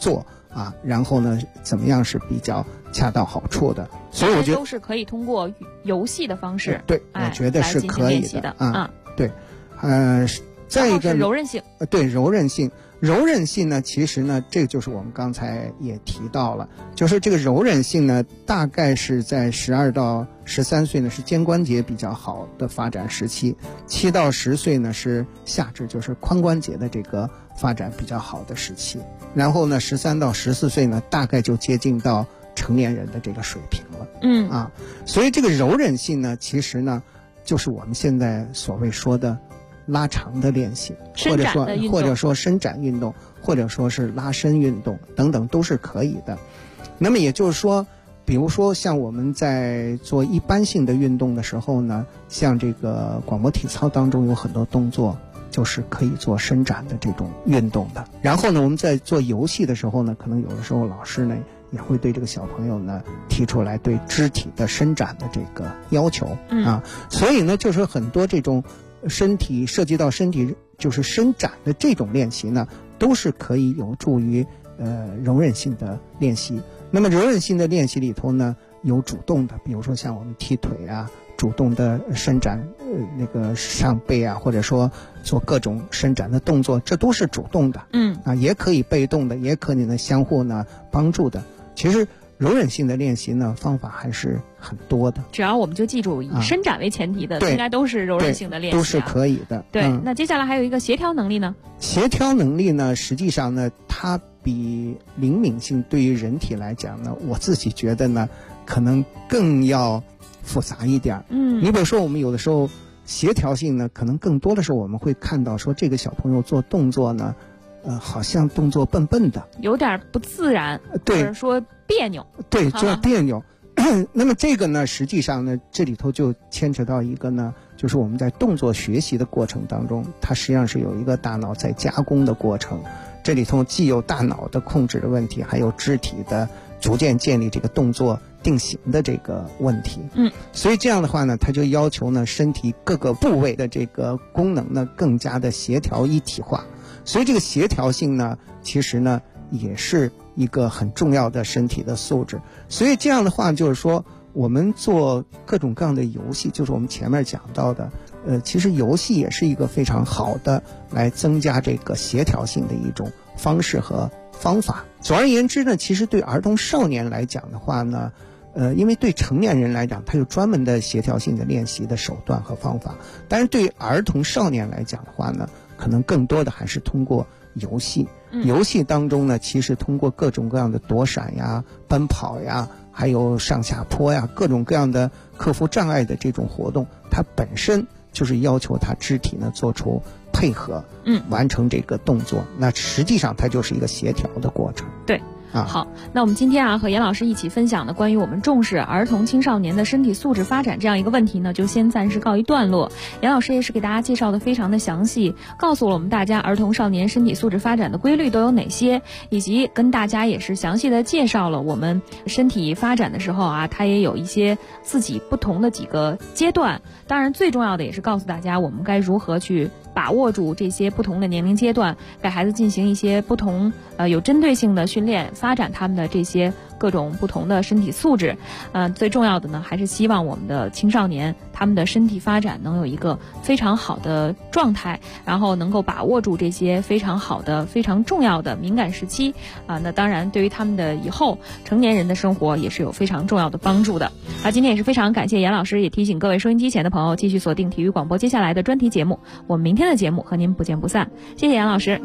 Speaker 14: 啊，然后呢怎么样是比较恰到好处的。所以我觉得
Speaker 15: 都是可以通过游戏的方式，
Speaker 14: 对，我觉得是可以的啊。对，再一个
Speaker 15: 柔韧性，
Speaker 14: 对，柔韧性。柔韧性呢，其实呢，这个就是我们刚才也提到了，就是这个柔韧性呢，大概是在12到13岁呢是肩关节比较好的发展时期，7到10岁呢是下肢，就是髋关节的这个发展比较好的时期，然后呢13到14岁呢大概就接近到成年人的这个水平了。所以这个柔韧性呢，其实呢就是我们现在所谓说的拉长的练习，或者说伸展运动，或者说是拉伸运动等等都是可以的。那么也就是说，比如说像我们在做一般性的运动的时候呢，像这个广播体操当中有很多动作就是可以做伸展的这种运动的。然后呢，我们在做游戏的时候呢，可能有的时候老师呢也会对这个小朋友呢提出来对肢体的伸展的这个要求啊。所以呢，就是很多这种涉及到身体就是伸展的这种练习呢，都是可以有助于柔韧性的练习。那么柔韧性的练习里头呢，有主动的，比如说像我们踢腿啊，主动的伸展那个上背啊，或者说做各种伸展的动作，这都是主动的。也可以被动的，也可以呢相互呢帮助的。其实柔韧性的练习呢，方法还是很多的。
Speaker 15: 只要我们就记住以伸展为前提的，应该都是柔韧性的练习，
Speaker 14: 都是可以的。
Speaker 15: 对，那接下来还有一个协调能力呢？
Speaker 14: 协调能力呢，实际上呢，它比灵敏性对于人体来讲呢，我自己觉得呢，可能更要复杂一点。你比如说我们有的时候协调性呢，可能更多的时候我们会看到说这个小朋友做动作呢，好像动作笨笨的，
Speaker 15: 有点不自然，
Speaker 14: 对，
Speaker 15: 或者说别扭，
Speaker 14: 对，就别扭。那么这个呢，实际上呢，这里头就牵扯到一个呢，就是我们在动作学习的过程当中，它实际上是有一个大脑在加工的过程。这里头既有大脑的控制的问题，还有肢体的逐渐建立这个动作定型的这个问题。所以这样的话呢，它就要求呢，身体各个部位的这个功能呢，更加的协调一体化。所以这个协调性呢，其实呢也是一个很重要的身体的素质。所以这样的话就是说，我们做各种各样的游戏，就是我们前面讲到的，其实游戏也是一个非常好的来增加这个协调性的一种方式和方法。总而言之呢，其实对儿童少年来讲的话呢，因为对成年人来讲，他有专门的协调性的练习的手段和方法，但是对于儿童少年来讲的话呢，可能更多的还是通过游戏。游戏当中呢，其实通过各种各样的躲闪呀、奔跑呀，还有上下坡呀，各种各样的克服障碍的这种活动，它本身就是要求他肢体呢做出配合，完成这个动作。那实际上它就是一个协调的过程。
Speaker 15: 对。好，那我们今天和严老师一起分享的关于我们重视儿童青少年的身体素质发展这样一个问题呢，就先暂时告一段落。严老师也是给大家介绍的非常的详细，告诉了我们大家儿童少年身体素质发展的规律都有哪些，以及跟大家也是详细的介绍了我们身体发展的时候它也有一些自己不同的几个阶段。当然最重要的也是告诉大家我们该如何去把握住这些不同的年龄阶段，给孩子进行一些不同有针对性的训练，发展他们的这些各种不同的身体素质。最重要的呢，还是希望我们的青少年他们的身体发展能有一个非常好的状态，然后能够把握住这些非常好的、非常重要的敏感时期那当然对于他们的以后成年人的生活也是有非常重要的帮助的。今天也是非常感谢严老师，也提醒各位收音机前的朋友继续锁定体育广播接下来的专题节目，我们明天的节目和您不见不散。谢谢严老师。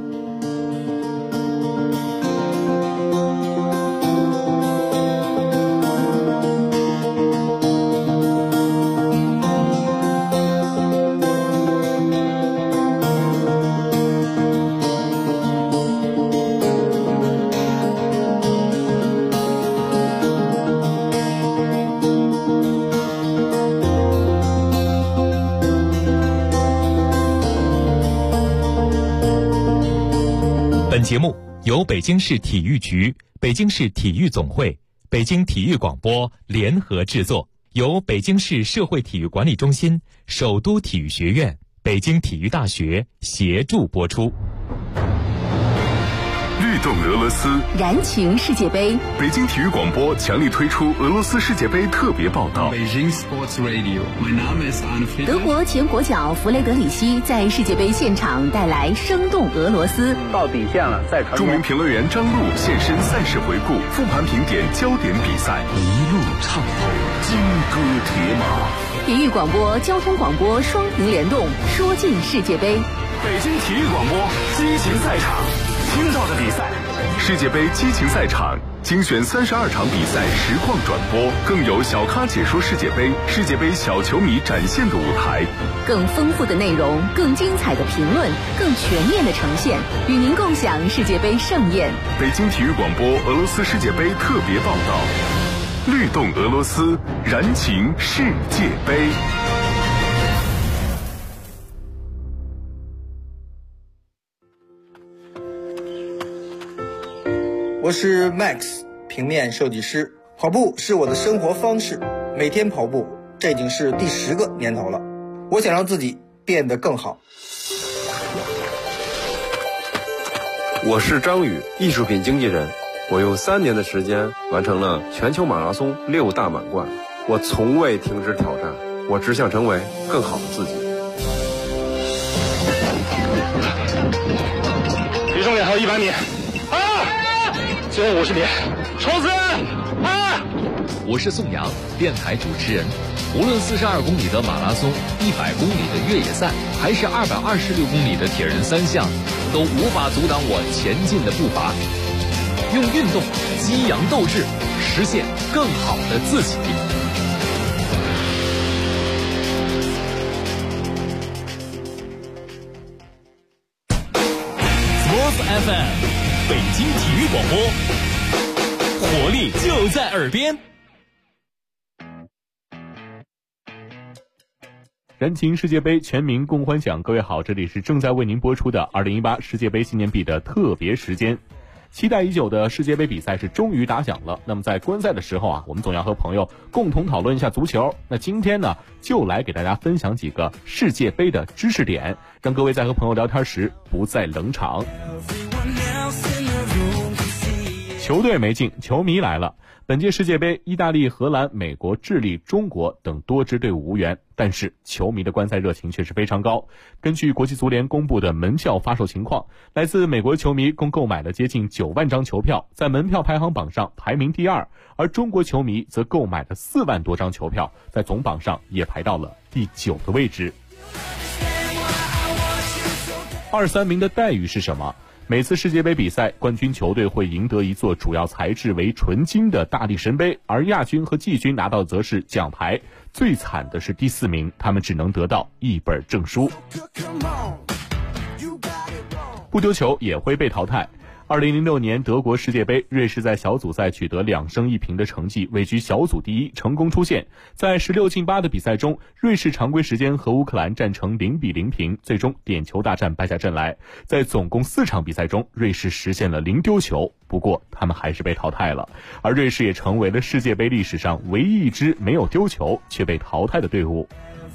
Speaker 13: 本节目由北京市体育局、北京市体育总会、北京体育广播联合制作，由北京市社会体育管理中心、首都体育学院、北京体育大学协助播出。
Speaker 1: 律动俄罗斯，
Speaker 16: 燃情世界杯。
Speaker 1: 北京体育广播强力推出俄罗斯世界杯特别报道。
Speaker 16: 德国前国脚弗雷德里希在世界杯现场带来生动俄罗斯。
Speaker 17: 到底线了，再传。
Speaker 1: 著名评论员张璐现身赛事回顾，复盘评点焦点比赛，一路畅透金戈铁马。
Speaker 16: 体育广播、交通广播双屏联动，说尽世界杯。
Speaker 1: 北京体育广播激情赛场，听到的比赛，世界杯激情赛场精选32场比赛实况转播，更有小咖解说世界杯，世界杯小球迷展现的舞台，
Speaker 16: 更丰富的内容，更精彩的评论，更全面的呈现，与您共享世界杯盛宴。
Speaker 1: 北京体育广播俄罗斯世界杯特别报道，律动俄罗斯，燃情世界杯。
Speaker 18: 我是 Max， 平面设计师。跑步是我的生活方式，每天跑步，这已经是第10个年头了。我想让自己变得更好。
Speaker 19: 我是张宇，艺术品经纪人。我用3年的时间完成了全球马拉松6大满贯。我从未停止挑战，我只想成为更好的自己。
Speaker 20: 离终点还有100米。最后50米，冲刺！
Speaker 21: 我是宋阳，电台主持人。无论42公里的马拉松、100公里的越野赛，还是226公里的铁人3项，都无法阻挡我前进的步伐。用运动激扬斗志，实现更好的自己。
Speaker 3: Sports FM。北京体育广播，活力就在耳边。
Speaker 13: 燃情世界杯，全民共欢享。各位好，这里是正在为您播出的2018世界杯纪念币的特别时间。期待已久的世界杯比赛是终于打响了。那么在观赛的时候啊，我们总要和朋友共同讨论一下足球。那今天呢，就来给大家分享几个世界杯的知识点，让各位在和朋友聊天时不再冷场。球队没进，球迷来了。本届世界杯，意大利、荷兰、美国、智利、中国等多支队伍无缘，但是球迷的观赛热情却是非常高。根据国际足联公布的门票发售情况，来自美国球迷共购买了接近9万张球票，在门票排行榜上排名第2，而中国球迷则购买了4万多张球票，在总榜上也排到了第9的位置。2、3名的待遇是什么？每次世界杯比赛，冠军球队会赢得一座主要材质为纯金的大力神杯，而亚军和季军拿到则是奖牌。最惨的是第4名，他们只能得到一本证书。不丢球也会被淘汰。2006年德国世界杯，瑞士在小组赛取得2胜1平的成绩，位居小组第1，成功出线。在16进8的比赛中，瑞士常规时间和乌克兰战成0比0平，最终点球大战败下阵来。在总共4场比赛中，瑞士实现了0丢球，不过他们还是被淘汰了。而瑞士也成为了世界杯历史上唯一一支没有丢球却被淘汰的队伍。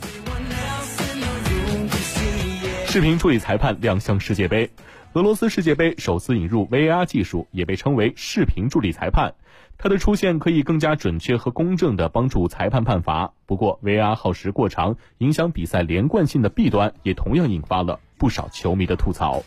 Speaker 13: 视频处理裁判亮相世界杯。俄罗斯世界杯首次引入 VAR 技术，也被称为视频助理裁判。它的出现可以更加准确和公正地帮助裁判判罚。不过 VAR 耗时过长，影响比赛连贯性的弊端也同样引发了不少球迷的吐槽。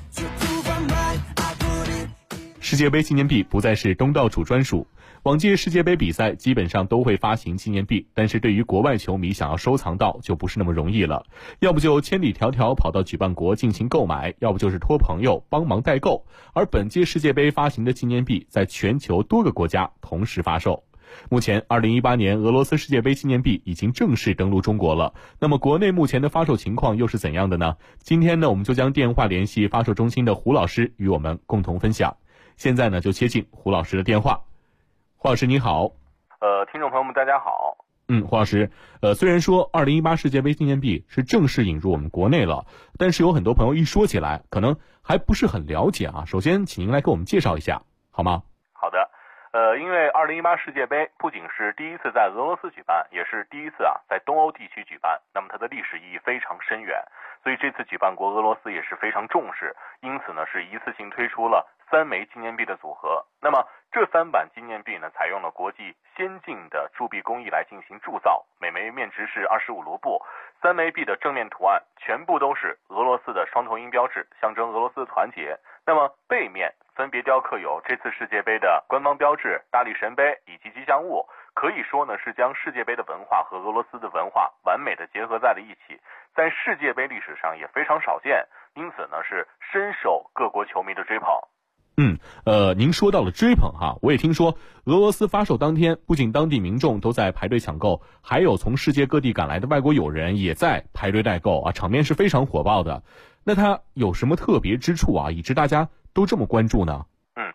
Speaker 13: 世界杯纪念币不再是东道主专属。往届世界杯比赛基本上都会发行纪念币，但是对于国外球迷想要收藏到就不是那么容易了，要不就千里迢迢跑到举办国进行购买，要不就是托朋友帮忙代购。而本届世界杯发行的纪念币在全球多个国家同时发售。目前2018年俄罗斯世界杯纪念币已经正式登陆中国了，那么国内目前的发售情况又是怎样的呢？今天呢，我们就将电话联系发售中心的胡老师与我们共同分享。现在呢，就接进胡老师的电话。胡老师你好。
Speaker 22: 听众朋友们大家好。
Speaker 13: 胡老师，虽然说2018世界杯纪念币是正式引入我们国内了，但是有很多朋友一说起来可能还不是很了解啊。首先请您来给我们介绍一下好吗？
Speaker 22: 好的。因为2018世界杯不仅是第一次在俄罗斯举办，也是第一次在东欧地区举办，那么它的历史意义非常深远，所以这次举办国俄罗斯也是非常重视，因此呢是一次性推出了 3枚纪念币的组合。那么这3版纪念币呢，采用了国际先进的铸币工艺来进行铸造，每枚面值是25卢布。3枚币的正面图案全部都是俄罗斯的双头鹰标志，象征俄罗斯的团结。那么背面分别雕刻有这次世界杯的官方标志、大力神杯以及吉祥物，可以说呢是将世界杯的文化和俄罗斯的文化完美的结合在了一起，在世界杯历史上也非常少见，因此呢是深受各国球迷的追捧。
Speaker 1: 您说到了追捧哈，我也听说俄罗斯发售当天，不仅当地民众都在排队抢购，还有从世界各地赶来的外国友人也在排队代购啊，场面是非常火爆的。那它有什么特别之处啊，以致大家都这么关注呢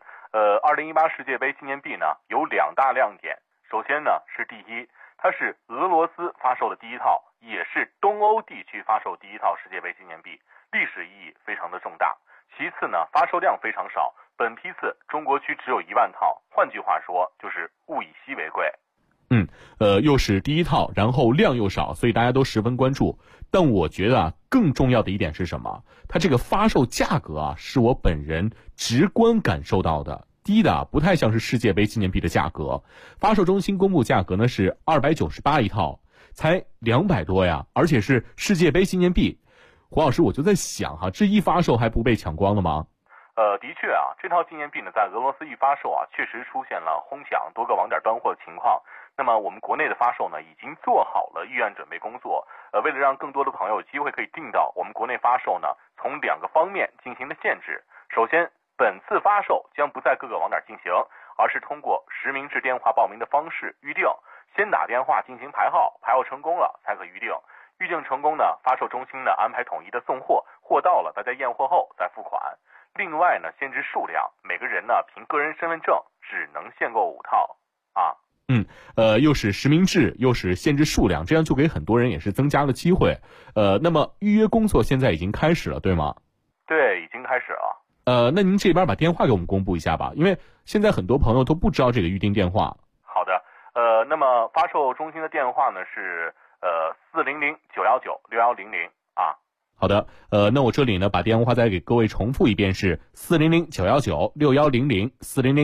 Speaker 22: ？2018世界杯纪念币呢有2大亮点。首先呢是第一，它是俄罗斯发售的第一套，也是东欧地区发售第一套世界杯纪念币，历史意义非常的重大。其次呢，发售量非常少，本批次中国区只有1万套，换句话说就是物以稀为贵。
Speaker 1: 又是第一套，然后量又少，所以大家都十分关注。但我觉得更重要的一点是什么？它这个发售价格是我本人直观感受到的，低的不太像是世界杯纪念币的价格。发售中心公布价格呢是298一套，才200多呀，而且是世界杯纪念币。胡老师，我就在想这一发售还不被抢光了吗？
Speaker 22: 的确这套纪念币呢，在俄罗斯一发售确实出现了哄抢、多个网点断货的情况。那么我们国内的发售呢，已经做好了预案准备工作。为了让更多的朋友有机会可以订到，我们国内发售呢，从2个方面进行了限制。首先，本次发售将不在各个网点进行，而是通过实名制电话报名的方式预定，先打电话进行排号，排号成功了才可预定。预定成功呢，发售中心呢安排统一的送货，货到了大家验货后再付款。另外呢，限制数量，每个人呢凭个人身份证只能限购5套
Speaker 1: 又是实名制，又是限制数量，这样就给很多人也是增加了机会。那么预约工作现在已经开始了，对吗？
Speaker 22: 对，已经开始了。
Speaker 1: 那您这边把电话给我们公布一下吧，因为现在很多朋友都不知道这个预订电话。
Speaker 22: 好的，那么发售中心的电话呢是400-919-6100
Speaker 1: 好的，那我这里呢把电话再给各位重复一遍，是400-919-6100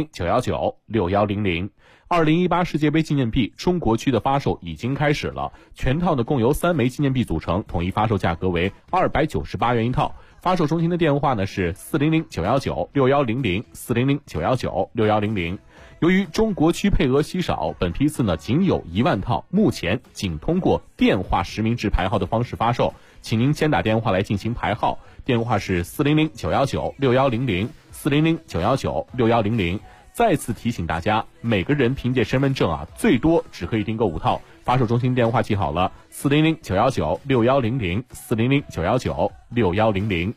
Speaker 1: 400-919-6100。2018世界杯纪念币中国区的发售已经开始了，全套呢共由3枚纪念币组成，统一发售价格为298元一套。发售中心的电话呢是400-919-6100 400-919-6100。由于中国区配额稀少，本批次呢仅有1万套，目前仅通过电话实名制排号的方式发售，请您先打电话来进行排号，电话是400-919-6100 400-919-6100。再次提醒大家，每个人凭借身份证最多只可以订购5套。发售中心电话记好了，400-919-6100 400-919-6100。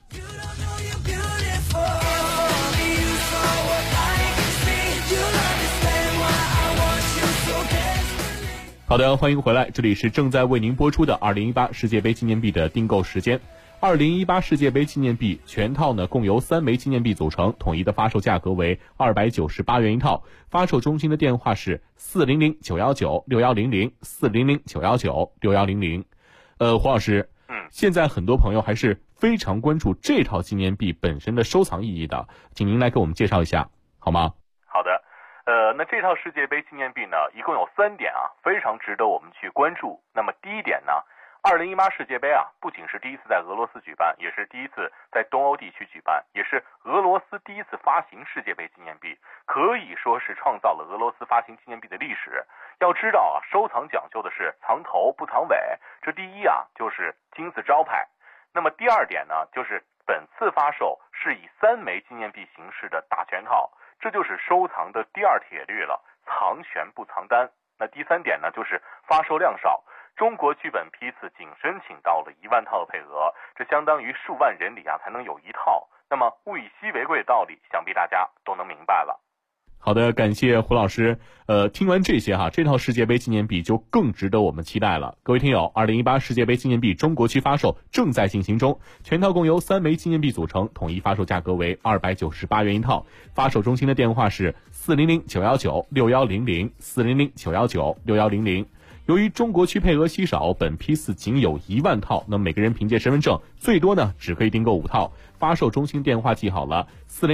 Speaker 1: 好的，欢迎回来，这里是正在为您播出的2018世界杯纪念币的订购时间。2018世界杯纪念币全套呢共由3枚纪念币组成，统一的发售价格为298元一套。发售中心的电话是400-919-6100 400-919-6100。胡老师，现在很多朋友还是非常关注这套纪念币本身的收藏意义的，请您来给我们介绍一下好吗？
Speaker 22: 好的，那这套世界杯纪念币呢一共有3点非常值得我们去关注。那么第一点呢，2018世界杯不仅是第一次在俄罗斯举办，也是第一次在东欧地区举办，也是俄罗斯第一次发行世界杯纪念币，可以说是创造了俄罗斯发行纪念币的历史。要知道收藏讲究的是藏头不藏尾，这第一就是金字招牌。那么第二点呢，就是本次发售是以3枚纪念币形式的大全套，这就是收藏的第2铁律了，藏全不藏单。那第3点呢，就是发售量少。中国区本批次仅申请到了1万套的配额，这相当于数万人里才能有1套。那么物以稀为贵的道理，想必大家都能明白了。
Speaker 1: 好的，感谢胡老师。听完这些这套世界杯纪念币就更值得我们期待了。各位听友，2018世界杯纪念币中国区发售正在进行中，全套共由3枚纪念币组成，统一发售价格为298元一套。发售中心的电话是400-919-6100 400-919-6100。
Speaker 22: 由于中国区配额稀少，本批次仅有1万套，那么每个人凭借身份证最多呢只可以订购5套。发售中心电话记好了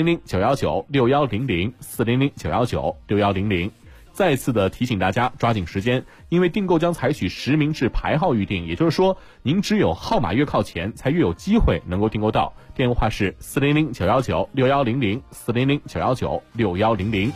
Speaker 22: ：400-919-6100，400-919-6100。再次的提醒大家抓紧时间，因为订购将采取实名制排号预订，也就是说您只有号码越靠前才越有机会能够订购到。电话是400-919-6100，400-919-6100。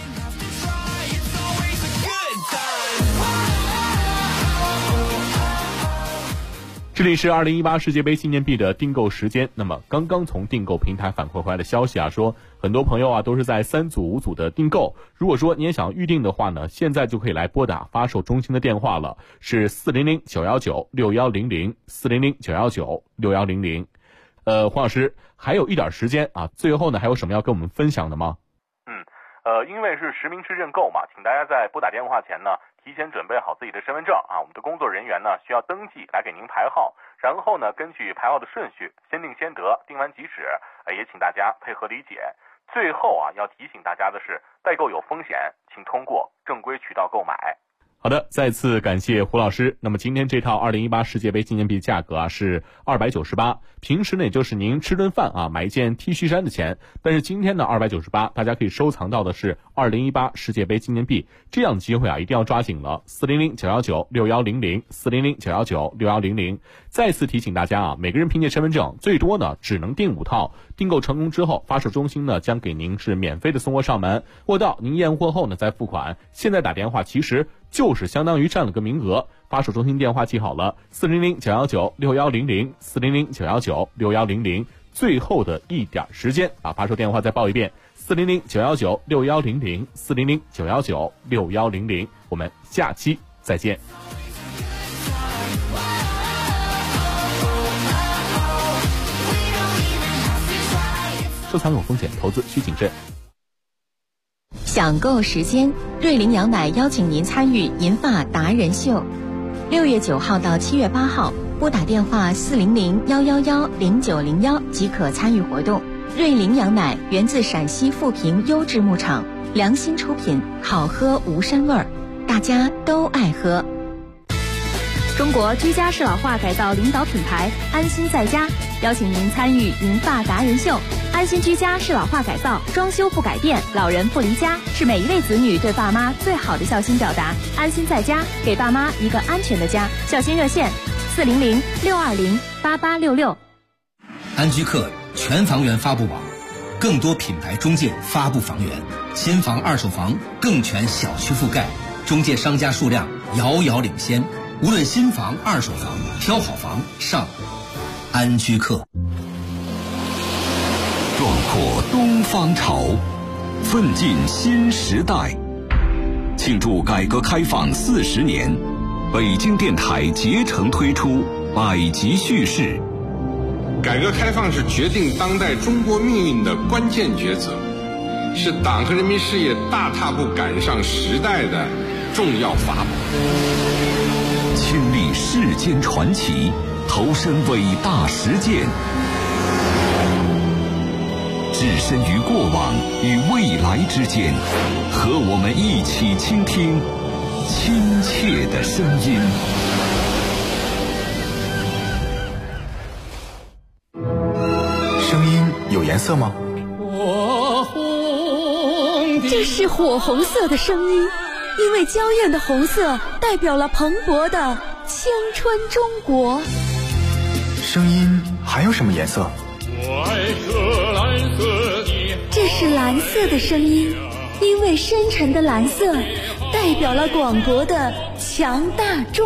Speaker 22: 这里是2018世界杯纪念币的订购时间。那么刚刚从订购平台反馈回来的消息啊，说很多朋友啊都是在3组5组的订购。如果说你也想预定的话呢，现在就可以来拨打发售中心的电话了，是400-919-6100，400-919-6100。黄老师还有一点时间啊，最后呢还有什么要跟我们分享的吗？ 因为是实名制认购嘛，请大家在拨打电话前呢提前准备好自己的身份证啊，我们的工作人员呢需要登记来给您排号，然后呢根据排号的顺序先定先得，定完即止，也请大家配合理解。最后啊要提醒大家的是，代购有风险，请通过正规渠道购买。好的，再次感谢胡老师。那么今天这套2018世界杯纪念币价格啊是298，平时呢也就是您吃顿饭啊买一件 T 恤衫的钱，但是今天呢298，大家可以收藏到的是2018世界杯纪念币，这样的机会啊一定要抓紧了。400-919-6100，400-919-6100。再次提醒大家啊，每个人凭借身份证最多呢只能订5套，订购成功之后，发售中心呢将给您是免费的送货上门，货到您验货后呢再付款。现在打电话其实就是相当于占了个名额。发售中心电话记好了：400-919-6100，400-919-6100。最后的一点时间啊，发售电话再报一遍：400-919-6100，400-919-6100。我们下期再见。收藏有风险，投资需谨慎。
Speaker 4: 享购时间，瑞麟羊奶邀请您参与银发达人秀，6月9号到7月8号，拨打电话400-111-0901即可参与活动。瑞麟羊奶源自陕西富平优质牧场，良心出品，好喝无膻味儿，大家都爱喝。
Speaker 16: 中国居家适老化改造领导品牌安心在家邀请您参与银发达人秀。安心居家适老化改造，装修不改变，老人不离家，是每一位子女对爸妈最好的孝心表达。安心在家，给爸妈一个安全的家。孝心热线400-620-8866。
Speaker 7: 安居客全房源发布网，更多品牌中介发布房源，新房二手房更全小区覆盖，中介商家数量遥遥领先。无论新房二手房，挑好房上安居客。
Speaker 1: 壮阔东方潮，奋进新时代。庆祝改革开放40年，北京电台竭诚推出百集叙事。
Speaker 2: 改革开放是决定当代中国命运的关键抉择，是党和人民事业大踏步赶上时代的重要法宝。
Speaker 1: 亲历世间传奇，投身伟大实践，置身于过往与未来之间，和我们一起倾听亲切的声音。
Speaker 17: 声音有颜色吗？
Speaker 23: 这是火红色的声音，因为娇艳的红色代表了蓬勃的青春中国。
Speaker 17: 声音还有什么颜色？
Speaker 23: 这是蓝色的声音，因为深沉的蓝色代表了广博的强大中